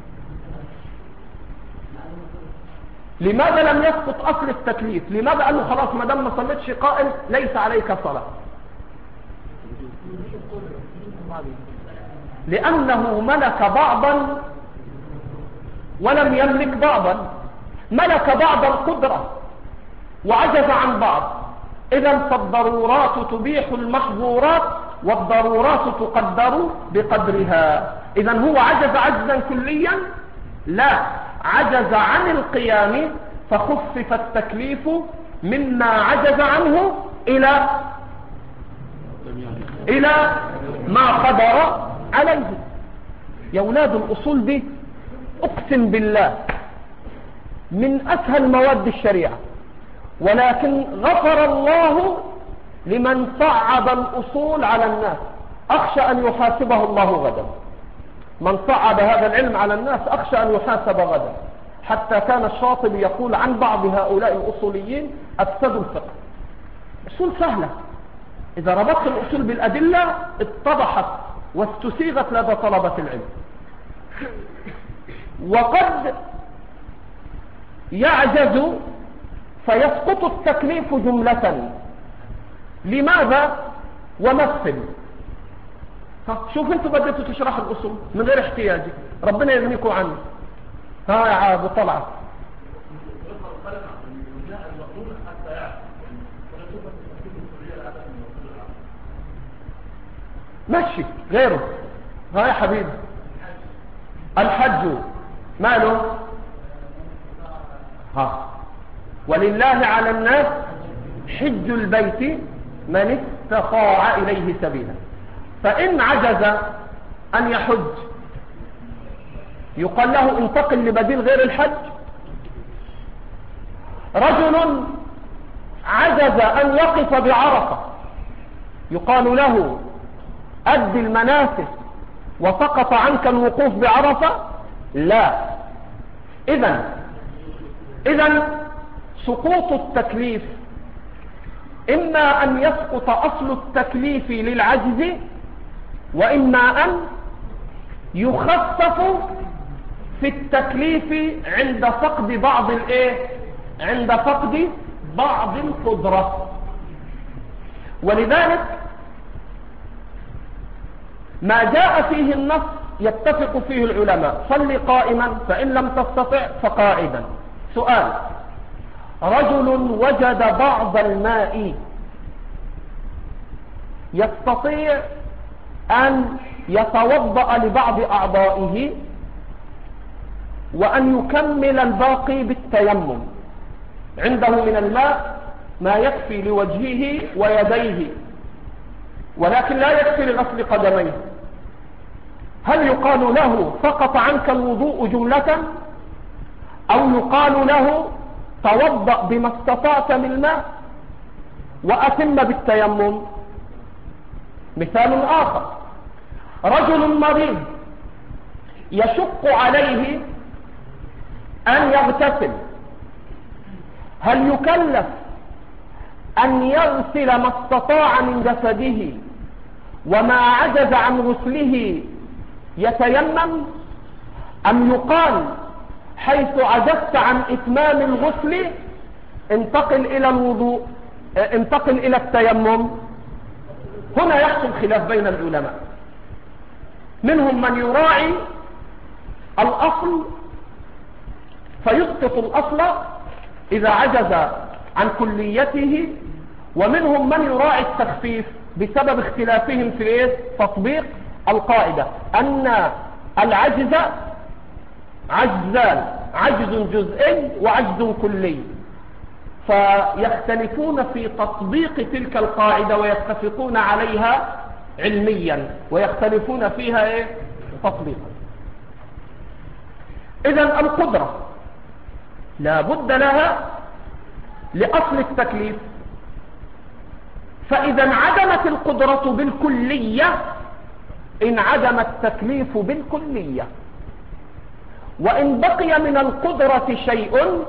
لماذا لم يسقط أصل التكليف؟ لماذا قالوا خلاص ما دام ما صليتش قائم ليس عليك صلاة؟ لأنه ملك بعضا ولم يملك بعضا، ملك بعض القدرة وعجز عن بعض. إذن فالضرورات تبيح المحظورات والضرورات تقدر بقدرها. إذن هو عجز عجزا كليا؟ لا، عجز عن القيام فخفف التكليف مما عجز عنه إلى إلى ما قدر عليه. يا أولاد الأصول دي أقسم بالله من أسهل مواد الشريعة، ولكن غفر الله لمن صعب الأصول على الناس. أخشى أن يحاسبه الله غدا. من صعب هذا العلم على الناس أخشى أن يحاسب غدا. حتى كان الشاطبي يقول عن بعض هؤلاء الأصوليين أفسدوا الفقه. أصول سهلة، إذا ربطت الأصول بالأدلة اتضحت واستسيغت لدى طلبة العلم. وقد يعجز فيسقط التكليف جملة. لماذا؟ ومثل. شوف انتوا بدأتوا تشرحوا الأصول من غير احتياجي، ربنا يغنيكم عنه. ها يا عابد طلعت ماشي غيره. ها يا حبيبي الحج ماله؟ ها ولله على الناس حج البيت من استطاع إليه سبيلا. فإن عجز أن يحج يقال له انتقل لبديل غير الحج. رجل عجز أن يقف بعرفة يقال له أد المناسك وسقط عنك الوقوف بعرفة؟ لا. إذن إذن سقوط التكليف إما أن يسقط أصل التكليف للعجز وإما أن يخفف في التكليف عند فقد بعض الإيه؟ عند فقد بعض القدرة. ولذلك ما جاء فيه النص يتفق فيه العلماء. صل قائما فإن لم تستطع فقاعدا. سؤال: رجل وجد بعض الماء يستطيع أن يتوضأ لبعض أعضائه وأن يكمل الباقي بالتيمم. عنده من الماء ما يكفي لوجهه ويديه ولكن لا يكفي لغسل قدميه. هل يقال له سقط عنك الوضوء جملة أو يقال له توضأ بما استطعت من الماء وأتم بالتيمم؟ مثال آخر، رجل مريض يشق عليه أن يغتسل، هل يكلف أن يغسل ما استطاع من جسده وما عجز عن غسله يتيمم، أم يقال حيث عجزت عن إتمام الغسل انتقل إلى الوضوء انتقل إلى التيمم؟ هنا يحصل خلاف بين العلماء، منهم من يراعي الأصل فيسقط الأصل إذا عجز عن كليته، ومنهم من يراعي التخفيف بسبب اختلافهم في إيه؟ تطبيق القاعدة أن العجز عجزان، عجز جزئي وعجز كلي، فيختلفون في تطبيق تلك القاعدة ويتفقون عليها علميا ويختلفون فيها إيه؟ تطبيقا. إذن القدرة لا بد لها لأصل التكليف، فإذا انعدمت القدرة بالكلية انعدم التكليف بالكلية، وإن بقي من القدرة شيء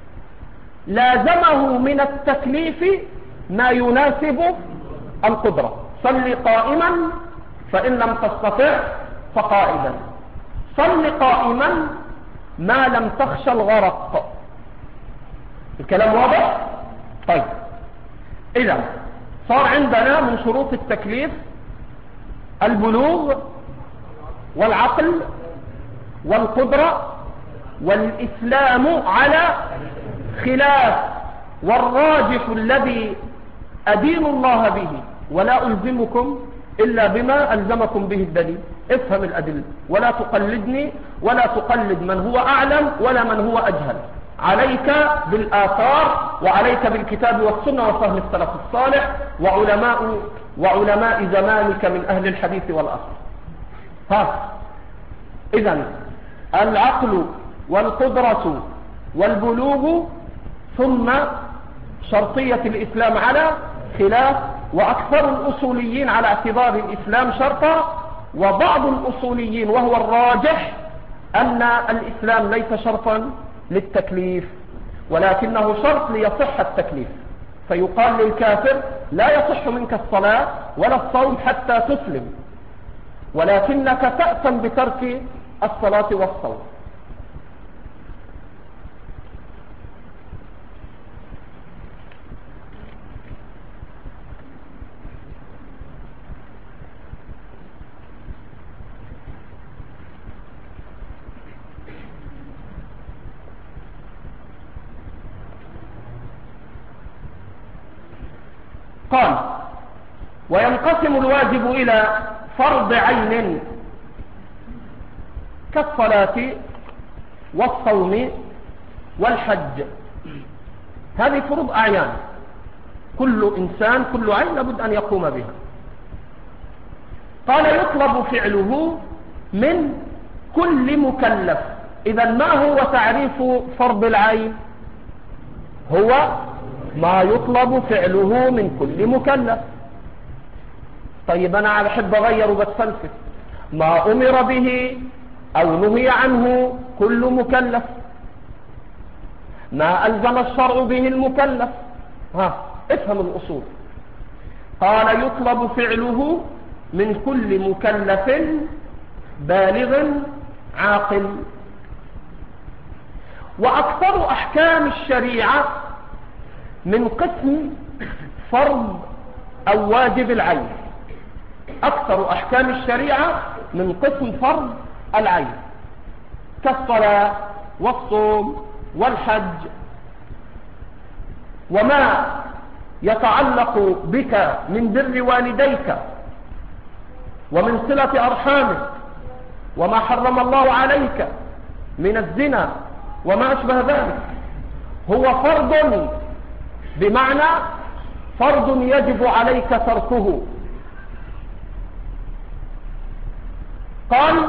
لازمه من التكليف ما يناسب القدرة. صل قائما فإن لم تستطع فقائدا، صل قائما ما لم تخش الغرق. الكلام واضح؟ طيب، إذا صار عندنا من شروط التكليف البلوغ والعقل والقدرة والإسلام على خلاف، والراجح الذي أدين الله به ولا ألزمكم إلا بما ألزمكم به الدليل. افهم الأدلة ولا تقلدني ولا تقلد من هو أعلم ولا من هو أجهل، عليك بالآثار وعليك بالكتاب والسنة وفهم السلف الصالح وعلماء وعلماء زمانك من أهل الحديث والأصل. ها إذن العقل والقدرة والبلوغ، ثم شرطية الإسلام على خلاف، وأكثر الأصوليين على اعتبار الإسلام شرطا، وبعض الأصوليين وهو الراجح أن الإسلام ليس شرطا للتكليف ولكنه شرط ليصح التكليف، فيقال للكافر لا يصح منك الصلاة ولا الصوم حتى تسلم، ولكنك تأثم بترك الصلاة والصوم. قال: وينقسم الواجب إلى فرض عين كالصلاة والصوم والحج، هذه فروض أعيان، كل إنسان كل عين لابد أن يقوم بها. قال: يطلب فعله من كل مكلف. إذا ما هو تعريف فرض العين؟ هو ما يطلب فعله من كل مكلف. طيب أنا بحب أغير وبتفلسف، ما أمر به أو نهي عنه كل مكلف، ما ألزم الشرع به المكلف. ها افهم الأصول. قال: يطلب فعله من كل مكلف بالغ عاقل. وأكثر أحكام الشريعة من قسم فرض أو واجب العين، أكثر أحكام الشريعة من قسم فرض العين، كالصلاة والصوم والحج، وما يتعلق بك من بر والديك ومن صلة أرحامك، وما حرم الله عليك من الزنا وما أشبه ذلك، هو فرض، بمعنى فرض يجب عليك تركه. قال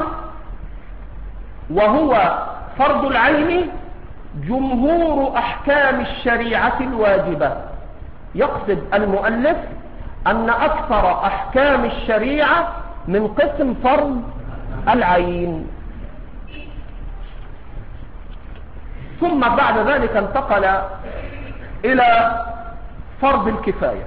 وهو فرض العين جمهور أحكام الشريعة الواجبة. يقصد المؤلف أن أكثر أحكام الشريعة من قسم فرض العين. ثم بعد ذلك انتقل إلى فرض الكفاية.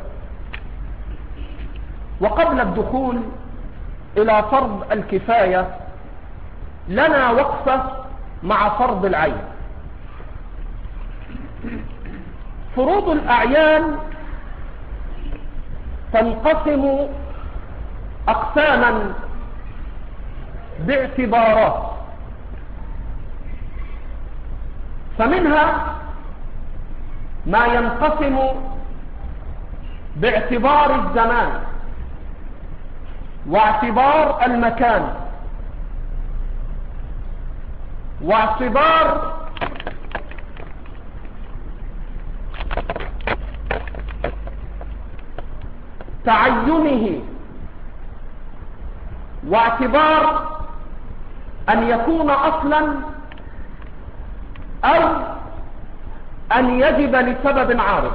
وقبل الدخول إلى فرض الكفاية لنا وقفة مع فرض العين. فروض الأعيان تنقسم أقساما باعتبارات، فمنها ما ينقسم باعتبار الزمان واعتبار المكان واعتبار تعينه واعتبار أن يكون أصلا أو أن يجب لسبب عارض.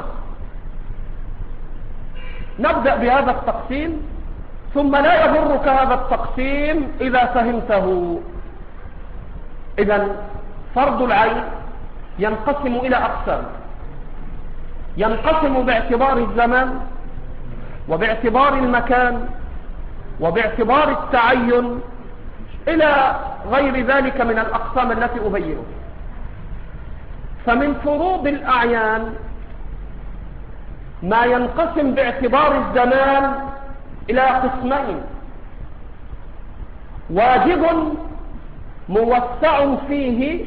نبدأ بهذا التقسيم، ثم لا يضرك هذا التقسيم إذا فهمته. إذن فرض العين ينقسم إلى أقسام، ينقسم باعتبار الزمان وباعتبار المكان وباعتبار التعين إلى غير ذلك من الأقسام التي أبينها. فمن فروض الأعيان ما ينقسم باعتبار الزمان إلى قسمين: واجب موسع فيه،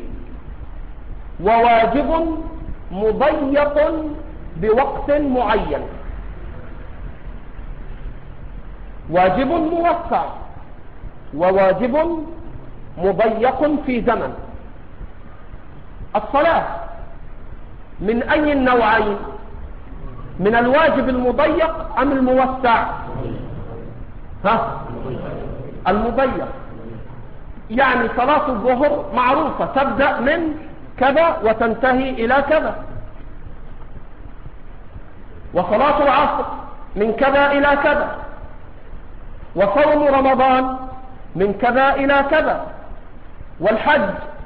وواجب مضيق بوقت معين. واجب موسع وواجب مضيق في زمن. الصلاة من أي النوعين؟ من الواجب المضيق أم الموسع؟ ها؟ المضيق. يعني صلاة الظهر معروفة، تبدأ من كذا وتنتهي إلى كذا، وصلاة العصر من كذا إلى كذا، وصوم رمضان من كذا إلى كذا، والحج.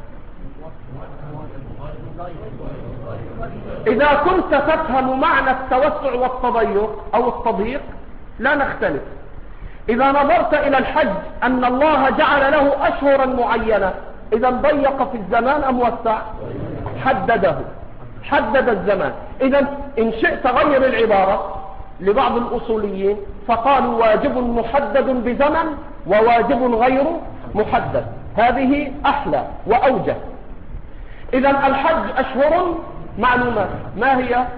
إذا كنت تفهم معنى التوسع والتضيق أو التضييق لا نختلف. إذا نظرت إلى الحج أن الله جعل له أشهرا معينة، إذا ضيق في الزمان أم وسع؟ حدده، حدد الزمان. إذا إن شئت غير العبارة لبعض الأصوليين فقالوا واجب محدد بزمن وواجب غير محدد. هذه أحلى وأوجه. إذا الحج أشهر معلومات، ما هي؟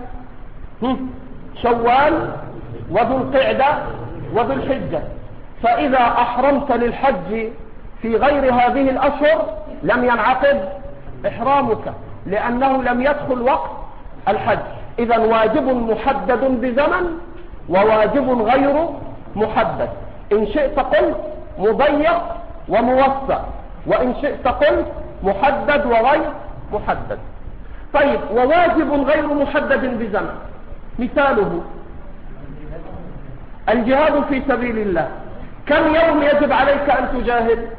شوال وذو القعدة وذو الحجة. فإذا أحرمت للحج في غير هذه الأشهر لم ينعقد إحرامك، لأنه لم يدخل وقت الحج. إذا واجب محدد بزمن وواجب غير محدد. إن شئت قلت مضيق وموسع، وإن شئت قلت محدد وغير محدد. طيب، وواجب غير محدد بزمن مثاله الجهاد في سبيل الله. كم يوم يجب عليك أن تجاهد؟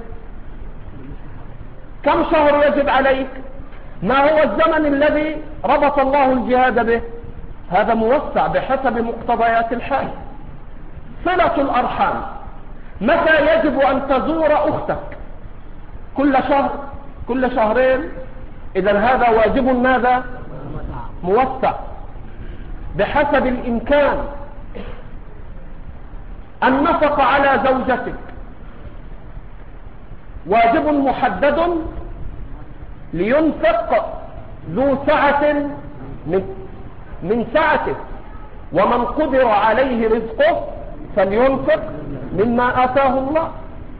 كم شهر يجب عليك؟ ما هو الزمن الذي ربط الله الجهاد به؟ هذا موسع بحسب مقتضيات الحال. صلة الأرحام، متى يجب أن تزور أختك؟ كل شهر؟ كل شهرين؟ إذا هذا واجب ماذا؟ موسع بحسب الإمكان. النفقة على زوجتك واجب محدد، لينفق ذو سعة من, من سعته، ومن قدر عليه رزقه فلينفق مما آتاه الله.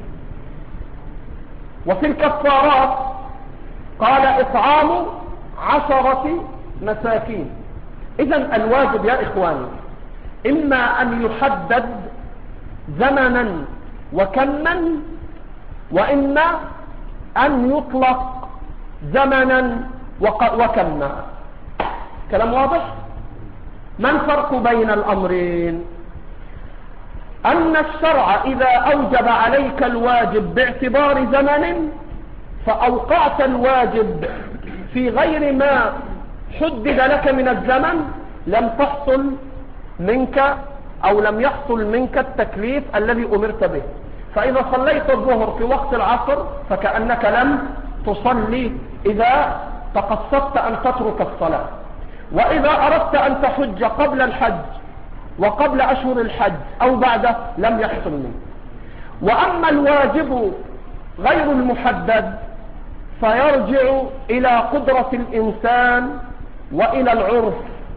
وفي الكفارات قال إطعام عشرة مساكين. إذن الواجب يا إخواني إما أن يحدد زمنا وكما، وإما أن يطلق زمنا وكما. كلام واضح؟ ما الفرق بين الأمرين؟ أن الشرع إذا أوجب عليك الواجب باعتبار زمن فأوقعت الواجب في غير ما حدد لك من الزمن لم تحصل منك أو لم يحصل منك التكليف الذي أمرت به. فإذا صليت الظهر في وقت العصر فكأنك لم تصلي إذا تقصدت أن تترك الصلاة. وإذا أردت أن تحج قبل الحج وقبل أشهر الحج أو بعده لم يحصل منك. وأما الواجب غير المحدد فيرجع إلى قدرة الإنسان وإلى العرف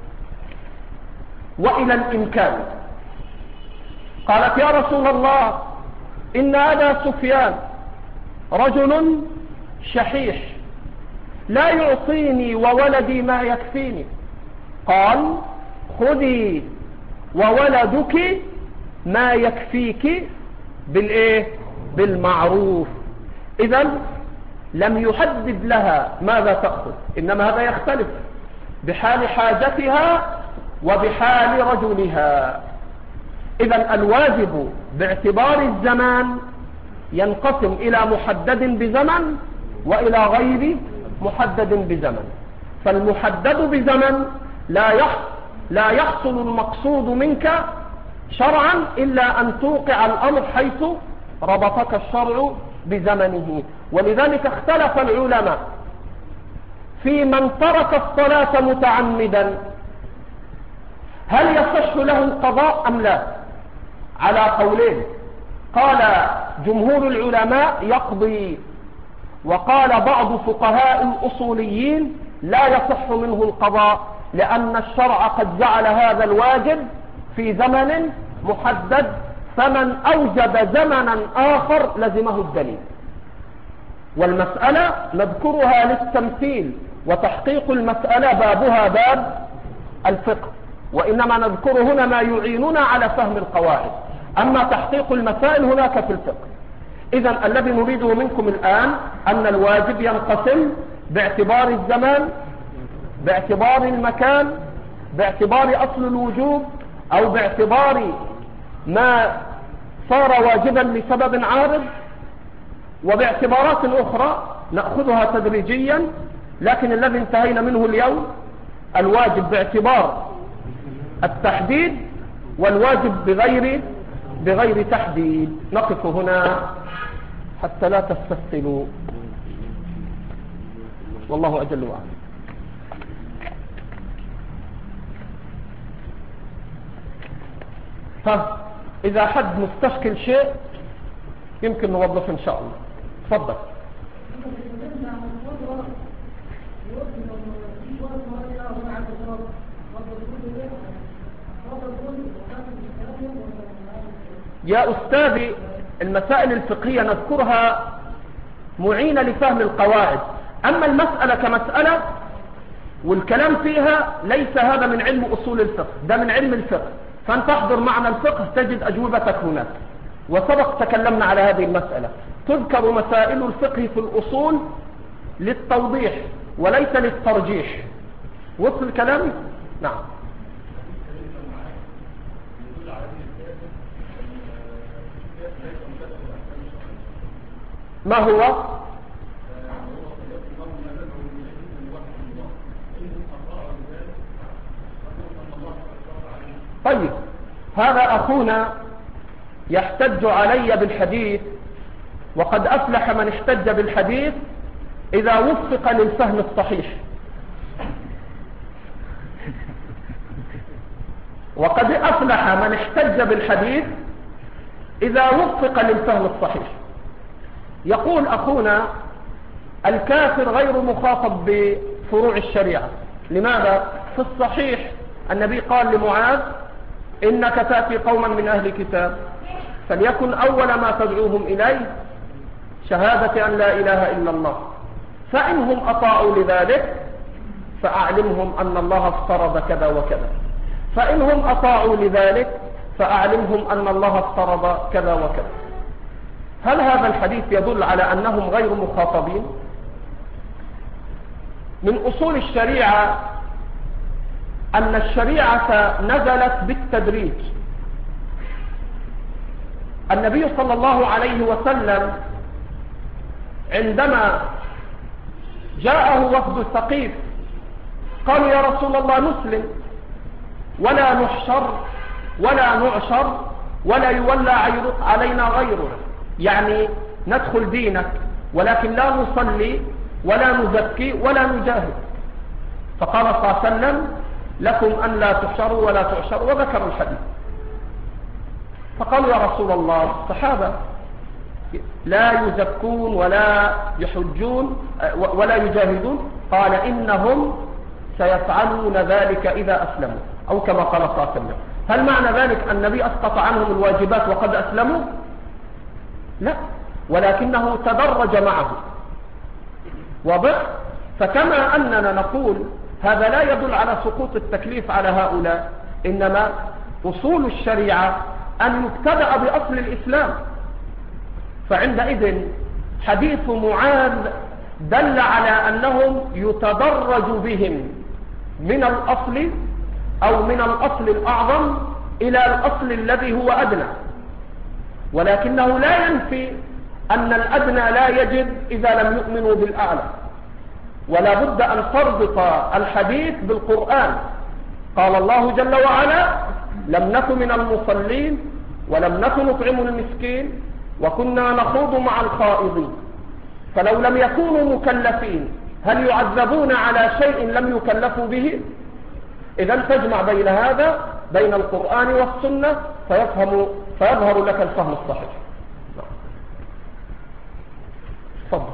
وإلى الإمكان. قالت يا رسول الله إن أبا سفيان رجل شحيح لا يعطيني وولدي ما يكفيني. قال خذي وولدك ما يكفيك بالإيه؟ بالمعروف. إذن لم يحدد لها ماذا تأخذ، إنما هذا يختلف بحال حاجتها وبحال رجلها. إذن الواجب باعتبار الزمان ينقسم إلى محدد بزمن وإلى غير محدد بزمن. فالمحدد بزمن لا لا يحصل المقصود منك شرعا إلا أن توقع الأمر حيث ربطك الشرع بزمنه. ولذلك اختلف العلماء في من ترك الصلاة متعمدا هل يصح له القضاء أم لا؟ على قولين. قال جمهور العلماء يقضي، وقال بعض فقهاء الأصوليين لا يصح منه القضاء لأن الشرع قد جعل هذا الواجب في زمن محدد، فمن أوجب زمنا آخر لزمه الدليل. والمسألة نذكرها للتمثيل، وتحقيق المسألة بابها باب الفقه، وإنما نذكر هنا ما يعيننا على فهم القواعد. أما تحقيق المسائل هناك في الفقه. إذن الذي نريده منكم الآن أن الواجب ينقسم باعتبار الزمان، باعتبار المكان، باعتبار أصل الوجوب، أو باعتبار ما صار واجبا لسبب عارض، وباعتبارات أخرى نأخذها تدريجيا. لكن الذي انتهينا منه اليوم الواجب باعتبار التحديد والواجب بغير بغير تحديد. نقف هنا حتى لا تستثقلوا، والله أجل وأعلم. فإذا حد مستشكل شيء يمكن نوضح إن شاء الله. تفضل. يا أستاذي المسائل الفقهية نذكرها معينة لفهم القواعد، أما المسألة كمسألة والكلام فيها ليس هذا من علم أصول الفقه، ده من علم الفقه. فأنت تحضر معنا الفقه تجد أجوبتك هناك، وسبق تكلمنا على هذه المسألة. تذكر مسائل الفقه في الأصول للتوضيح وليس للترجيح. وصل كلامي؟ نعم. ما هو؟ طيب هذا أخونا يحتج علي بالحديث، وقد أفلح من احتج بالحديث إذا وفق للفهم الصحيح، وقد أفلح من احتج بالحديث إذا وفق للفهم الصحيح. يقول أخونا الكافر غير مخاطب بفروع الشريعة. لماذا؟ في الصحيح النبي قال لمعاذ إنك تأتي قوما من أهل كتاب فليكن أول ما تدعوهم إليه شهادة أن لا إله إلا الله، فإنهم أطاعوا لذلك فأعلمهم أن الله افترض كذا وكذا، فإنهم أطاعوا لذلك فأعلمهم أن الله افترض كذا وكذا. هل هذا الحديث يدل على أنهم غير مخاطبين؟ من أصول الشريعة أن الشريعة نزلت بالتدريج. النبي صلى الله عليه وسلم عندما جاءه وفد ثقيف قالوا يا رسول الله نسلم ولا نحشر ولا نعشر ولا يولى علينا غيرنا، يعني ندخل دينك ولكن لا نصلي ولا نزكي ولا نجاهد. فقال صلى الله عليه وسلم لكم أن لا تحشروا ولا تعشروا، وذكروا الحديث. فقالوا يا رسول الله الصحابة لا يزكون ولا يحجون ولا يجاهدون، قال إنهم سيفعلون ذلك إذا أسلموا، أو كما قال صلى الله عليه وسلم. هل معنى ذلك أن النبي أسقط عنهم الواجبات وقد أسلموا؟ لا، ولكنه تدرج معه. واضح؟ فكما أننا نقول هذا لا يدل على سقوط التكليف على هؤلاء، إنما أصول الشريعة أن يبتدأ بأصل الإسلام. فعندئذ حديث معاذ دل على أنهم يتدرج بهم من الأصل أو من الأصل الأعظم إلى الأصل الذي هو أدنى، ولكنه لا ينفي أن الأدنى لا يجب إذا لم يؤمنوا بالأعلى. ولا بد أن تربط الحديث بالقرآن. قال الله جل وعلا لم نكن من المصلين ولم نكن نطعم المسكين وكنا نخوض مع الخائضين. فلو لم يكونوا مكلفين هل يعذبون على شيء لم يكلفوا به؟ إذا تجمع بين هذا بين القرآن والسنة فيفهم فيظهر لك الفهم الصحيح. تفضل.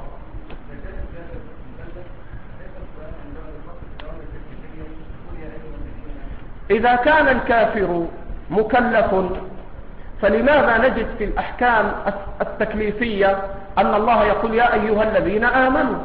إذا كان الكافر مكلف فلماذا نجد في الأحكام التكليفية أن الله يقول يا أيها الذين آمنوا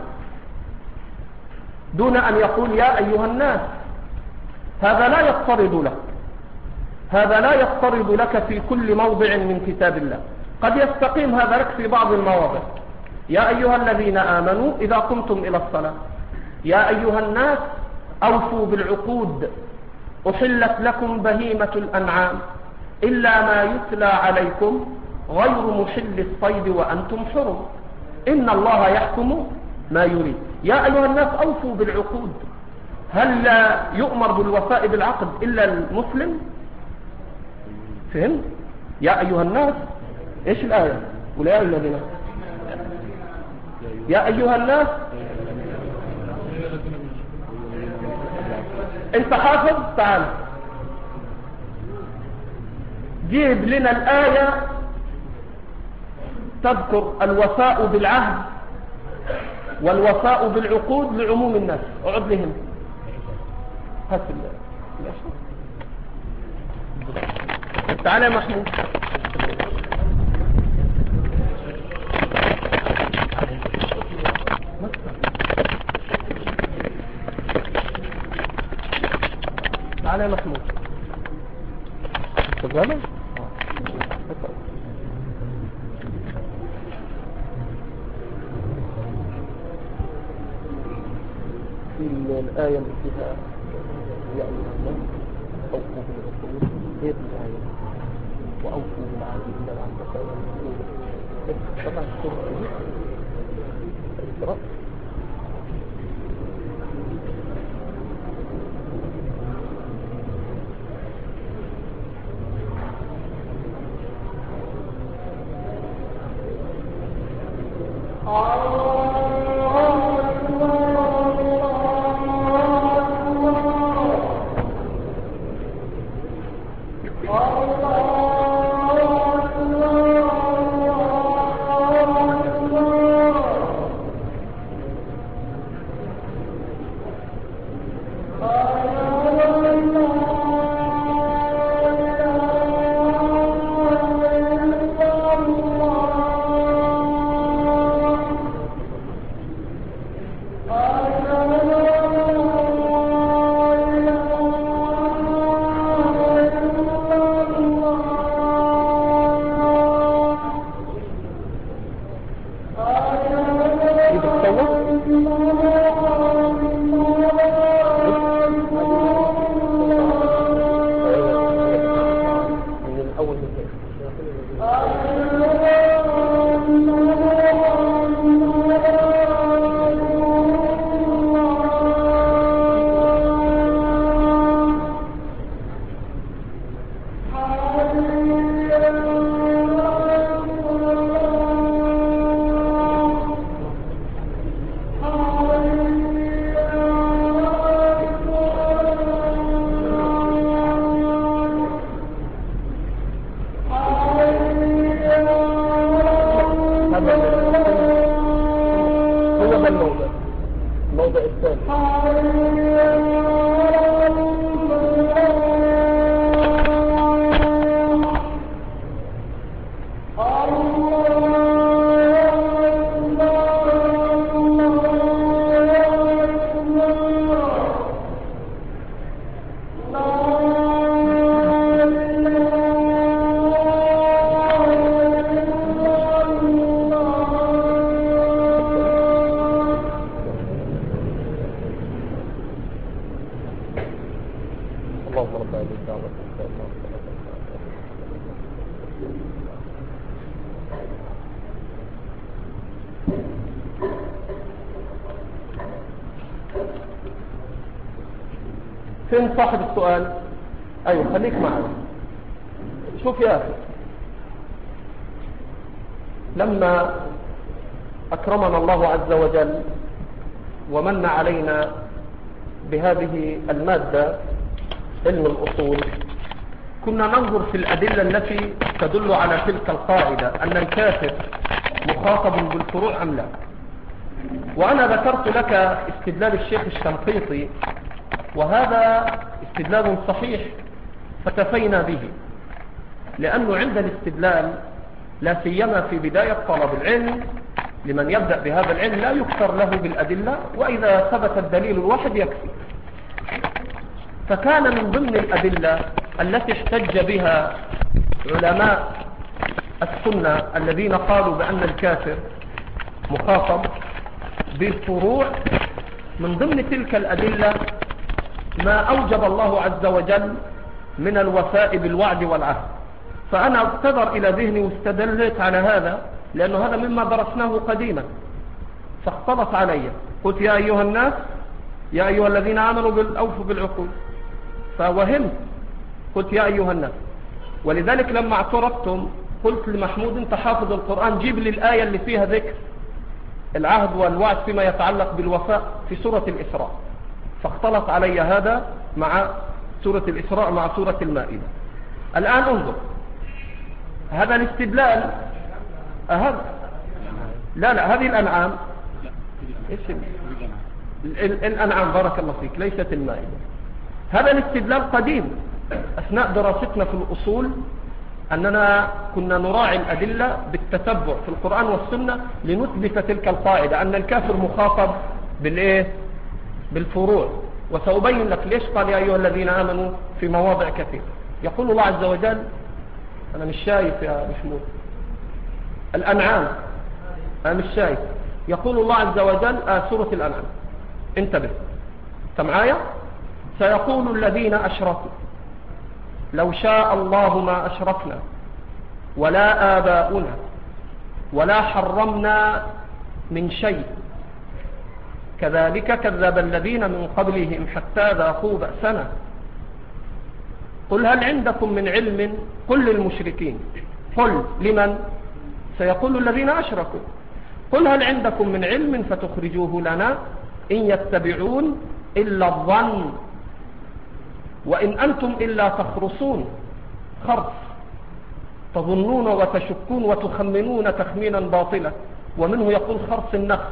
دون أن يقول يا أيها الناس؟ هذا لا يضطرد لك هذا لا يضطرد لك في كل موضع من كتاب الله. قد يستقيم هذا لك في بعض المواضع. يا أيها الذين آمنوا إذا قمتم إلى الصلاة، يا أيها الناس أوفوا بالعقود، أحلت لكم بهيمة الأنعام إلا ما يتلى عليكم غير محل الصيد وأنتم حرم إن الله يحكم ما يريد. يا أيها الناس أوفوا بالعقود. هل لا يؤمر بالوفاء بالعقد إلا المسلم؟ فهم؟ يا أيها الناس إيش الآية؟ ولا يا أيها الذين يا أيها الناس انت حافظ؟ تعال جيب لنا الآية تذكر الوفاء بالعهد والوفاء بالعقود لعموم الناس. اقعد لهم هات تعال يا محمود. تعال يا محمود. تقبل في الآية اللي فيها يا أيها الناس أوفوا بالعقود، هي الآية وأوفوا بالعهد إن العهد كان مسؤولا. طبعا سورة الإسراء هذا هو ده الموضع الموضع الثاني. فين صاحب السؤال؟ ايوه خليك معنا. شوف يا اخي، لما اكرمنا الله عز وجل ومن علينا بهذه المادة علم الاصول، كنا ننظر في الادلة التي تدل على تلك القاعدة ان الكافر مخاطب بالفروع ام لا. وانا ذكرت لك استدلال الشيخ الشنقيطي، وهذا استدلال صحيح فكفينا به، لأنه عند الاستدلال لا سيما في بداية طلب العلم لمن يبدأ بهذا العلم لا يكثر له بالأدلة، وإذا ثبت الدليل الواحد يكفي. فكان من ضمن الأدلة التي احتج بها علماء السنة الذين قالوا بأن الكافر مخاطب بالفروع، من ضمن تلك الأدلة ما أوجب الله عز وجل من الوفاء بالوعد والعهد. فأنا ابتدر إلى ذهني واستدلت على هذا، لأنه هذا مما درسناه قديما فاختلط علي. قلت يا أيها الناس، يا أيها الذين آمنوا بالأوفوا بالعقول، فوهمت قلت يا أيها الناس. ولذلك لما اعترضتم قلت لمحمود انت حافظ القرآن، جيب لي الآية اللي فيها ذكر العهد والوعد فيما يتعلق بالوفاء في سورة الإسراء، فاختلط علي هذا مع سورة الإسراء مع سورة المائدة. الآن انظر هذا الاستدلال هذا لا لا هذه الأنعام، إيش الأنعام بارك الله فيك، ليست المائدة. هذا الاستدلال قديم أثناء دراستنا في الأصول، أننا كنا نراعي الأدلة بالتتبع في القرآن والسنة لنثبت تلك القاعدة أن الكافر مخاطب بالإيه؟ بالفروع. وسأبين لك ليش قال يا أيها الذين آمنوا في مواضع كثيرة. يقول الله عز وجل، أنا مش شايف يا محمود الأنعام، أنا مش شايف. يقول الله عز وجل آه سورة الأنعام، انتبه سمعايا. سيقول الذين أشركوا لو شاء الله ما أشركنا ولا آباؤنا ولا حرمنا من شيء كذلك كذب الذين من قبلهم حتى ذاقوا بأسنا قل هل عندكم من علم، قل للمشركين، قل لمن؟ سيقول الذين أشركوا قل هل عندكم من علم فتخرجوه لنا إن يتبعون إلا الظن وإن أنتم إلا تخرصون خرص تظنون وتشكون وتخمنون تخمينا باطلا، ومنه يقول خرص النخل.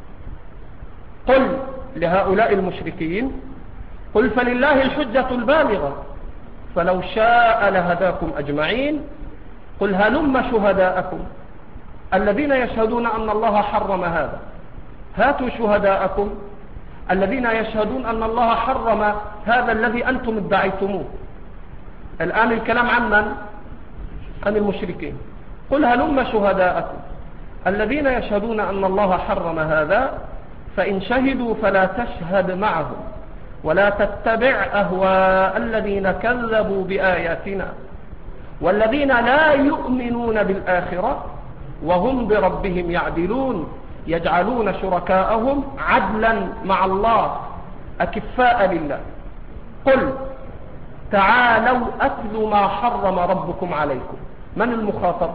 قل لهؤلاء المشركين قل فلله الحجة البالغة فلو شاء لهداكم أجمعين قل هلم شهداءكم الذين يشهدون أن الله حرم هذا، هاتوا شهداءكم الذين يشهدون أن الله حرم هذا الذي أنتم ادعيتموه. الآن الكلام عن من؟ عن المشركين. قل هلم شهداءكم الذين يشهدون أن الله حرم هذا فإن شهدوا فلا تشهد معهم ولا تتبع أهواء الذين كذبوا بآياتنا والذين لا يؤمنون بالآخرة وهم بربهم يعدلون يجعلون شركاءهم عدلا مع الله أكفاء لله. قل تعالوا أتلوا ما حرم ربكم عليكم. من المخاطب؟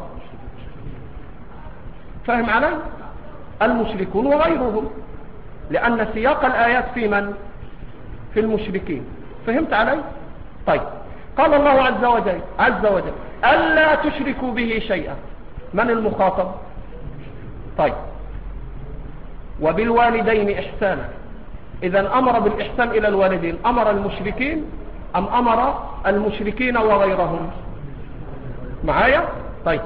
فهم علي؟ المشركون وغيرهم، لأن سياق الآيات في من؟ في المشركين. فهمت علي؟ طيب قال الله عز وجل عز وجل ألا تشركوا به شيئا. من المخاطب؟ طيب وبالوالدين إحسانا، إذا أمر بالإحسان إلى الوالدين أمر المشركين أم أمر المشركين وغيرهم؟ معايا؟ طيب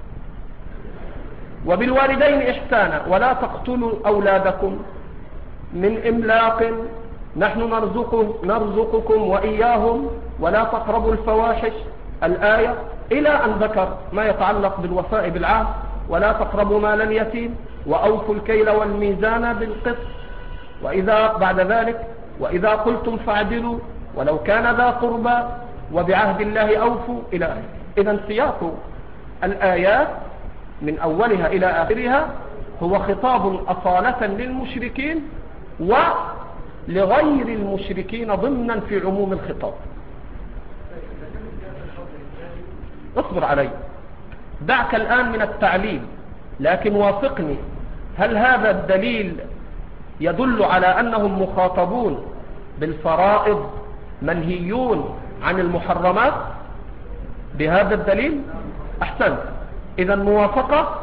وبالوالدين إحسانا ولا تقتلوا أولادكم من إملاق نحن نرزقه نرزقكم وإياهم ولا تقربوا الفواحش الآية، إلى أن ذكر ما يتعلق بالوفاء بالعهد ولا تقربوا مال اليتيم وأوفوا الكيل والميزان بالقسط، وإذا بعد ذلك وإذا قلتم فاعدلوا ولو كان ذا قربى وبعهد الله أوفوا إلى آخره. إذا سياق الآيات من أولها إلى آخرها هو خطاب أصالة للمشركين ولغير المشركين ضمنا في عموم الخطاب. اصبر علي، دعك الآن من التعليل، لكن وافقني، هل هذا الدليل يدل على أنهم مخاطبون بالفرائض منهيون عن المحرمات بهذا الدليل؟ أحسنت، إذا موافقة،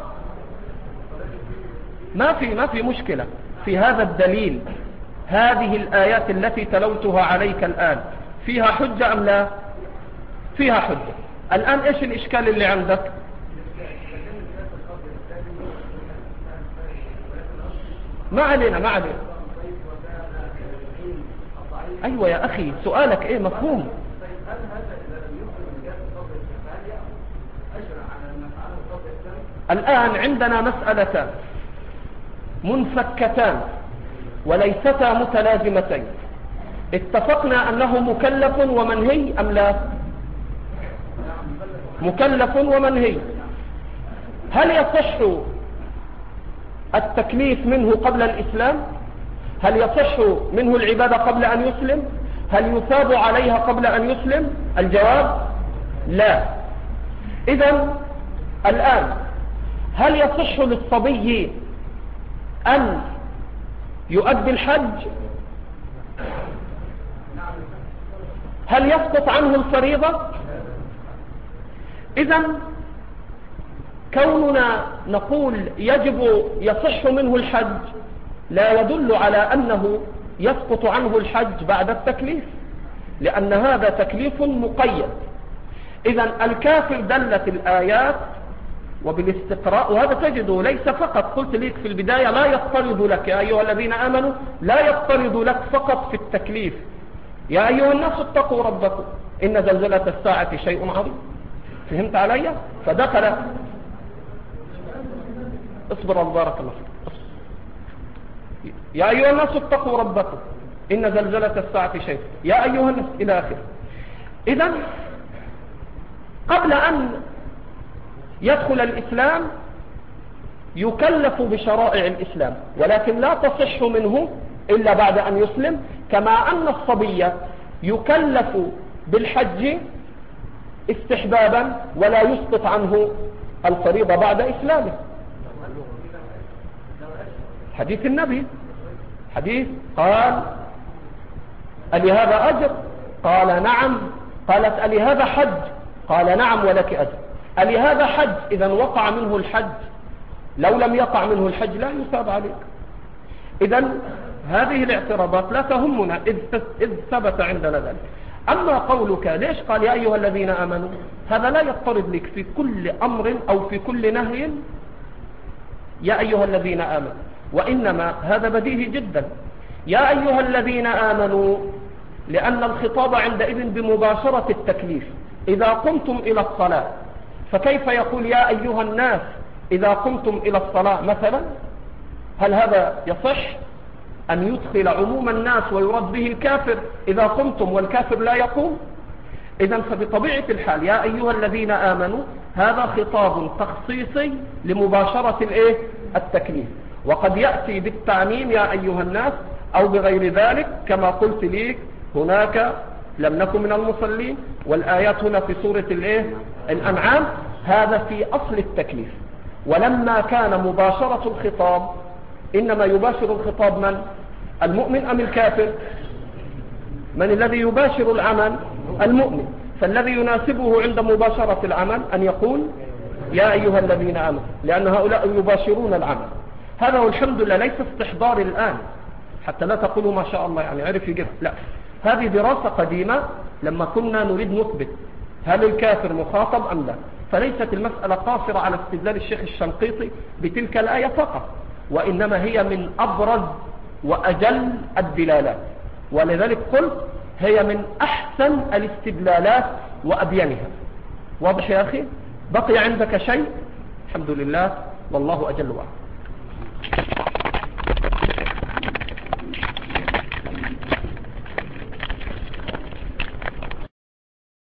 ما في ما في مشكلة في هذا الدليل. هذه الآيات التي تلوتها عليك الآن فيها حجة أم لا؟ فيها حجة. الآن إيش الإشكال اللي عندك؟ ما علينا ما علينا. أيوة يا أخي سؤالك إيه مفهوم. الآن عندنا مسألتان منفكتان وليستا متلازمتين، اتفقنا أنه مكلف ومنهي أم لا؟ مكلف ومنهي. هل يصح التكليف منه قبل الإسلام؟ هل يصح منه العبادة قبل أن يسلم؟ هل يثاب عليها قبل أن يسلم؟ الجواب لا. إذن الآن هل يصح للصبي أن يؤدي الحج؟ هل يسقط عنه الفريضة؟ إذن كوننا نقول يجب يصح منه الحج لا يدل على أنه يسقط عنه الحج بعد التكليف، لأن هذا تكليف مقيد. إذن الكافر دلت الآيات وبالاستقراء، وهذا تجده ليس فقط، قلت لك في البداية لا يضطرد لك يا أيها الذين آمنوا، لا يضطرد لك فقط في التكليف. يا أيها الناس اتقوا ربكم إن زلزلة الساعة شيء عظيم. فهمت علي؟ فدخل اصبر بارك الله فيك. يا أيها الناس اتقوا ربكم إن زلزلة الساعة شيء، يا أيها الناس إلى آخره. إذن قبل أن يدخل الإسلام يكلف بشرائع الإسلام، ولكن لا تصح منه إلا بعد أن يسلم، كما أن الصبي يكلف بالحج استحبابا ولا يسقط عنه الفريضة بعد إسلامه. حديث النبي، حديث قال ألي هذا أجر؟ قال نعم. قالت ألي هذا حج؟ قال نعم ولك أجر. ألي هذا حج؟ إذا وقع منه الحج، لو لم يقع منه الحج لا يثاب عليك. إذا هذه الاعتراضات لا تهمنا إذ ثبت عندنا ذلك. أما قولك ليش قال يا أيها الذين آمنوا، هذا لا يضطرد لك في كل أمر أو في كل نهي يا أيها الذين آمنوا، وإنما هذا بديهي جدا. يا أيها الذين آمنوا لأن الخطاب عندئذ بمباشرة التكليف. إذا قمتم إلى الصلاة فكيف يقول يا أيها الناس إذا قمتم إلى الصلاة مثلا؟ هل هذا يصح أن يدخل عموم الناس ويرد به الكافر إذا قمتم والكافر لا يقوم؟ إذن فبطبيعة الحال يا أيها الذين آمنوا هذا خطاب تخصيصي لمباشرة الإيه؟ التكليف، وقد يأتي بالتعميم يا أيها الناس أو بغير ذلك، كما قلت ليك هناك لم نكن من المصلين، والآيات هنا في سورة الإيه؟ الأنعام، هذا في أصل التكليف. ولما كان مباشرة الخطاب، إنما يباشر الخطاب من؟ المؤمن أم الكافر؟ من الذي يباشر العمل؟ المؤمن. فالذي يناسبه عند مباشرة العمل أن يقول يا أيها الذين آمنوا، لأن هؤلاء يباشرون العمل. هذا والحمد لله ليس استحضار الآن حتى لا تقولوا ما شاء الله يعني عرف يجيب، لا، هذه دراسة قديمة لما كنا نريد نثبت هل الكافر مخاطب أم لا. فليست المسألة قاصرة على استدلال الشيخ الشنقيطي بتلك الآية فقط، وإنما هي من أبرز وأجل الدلالات، ولذلك قلت هي من أحسن الاستدلالات وأبينها. واضح يا أخي؟ بقي عندك شيء؟ الحمد لله، والله أجل وأعلم.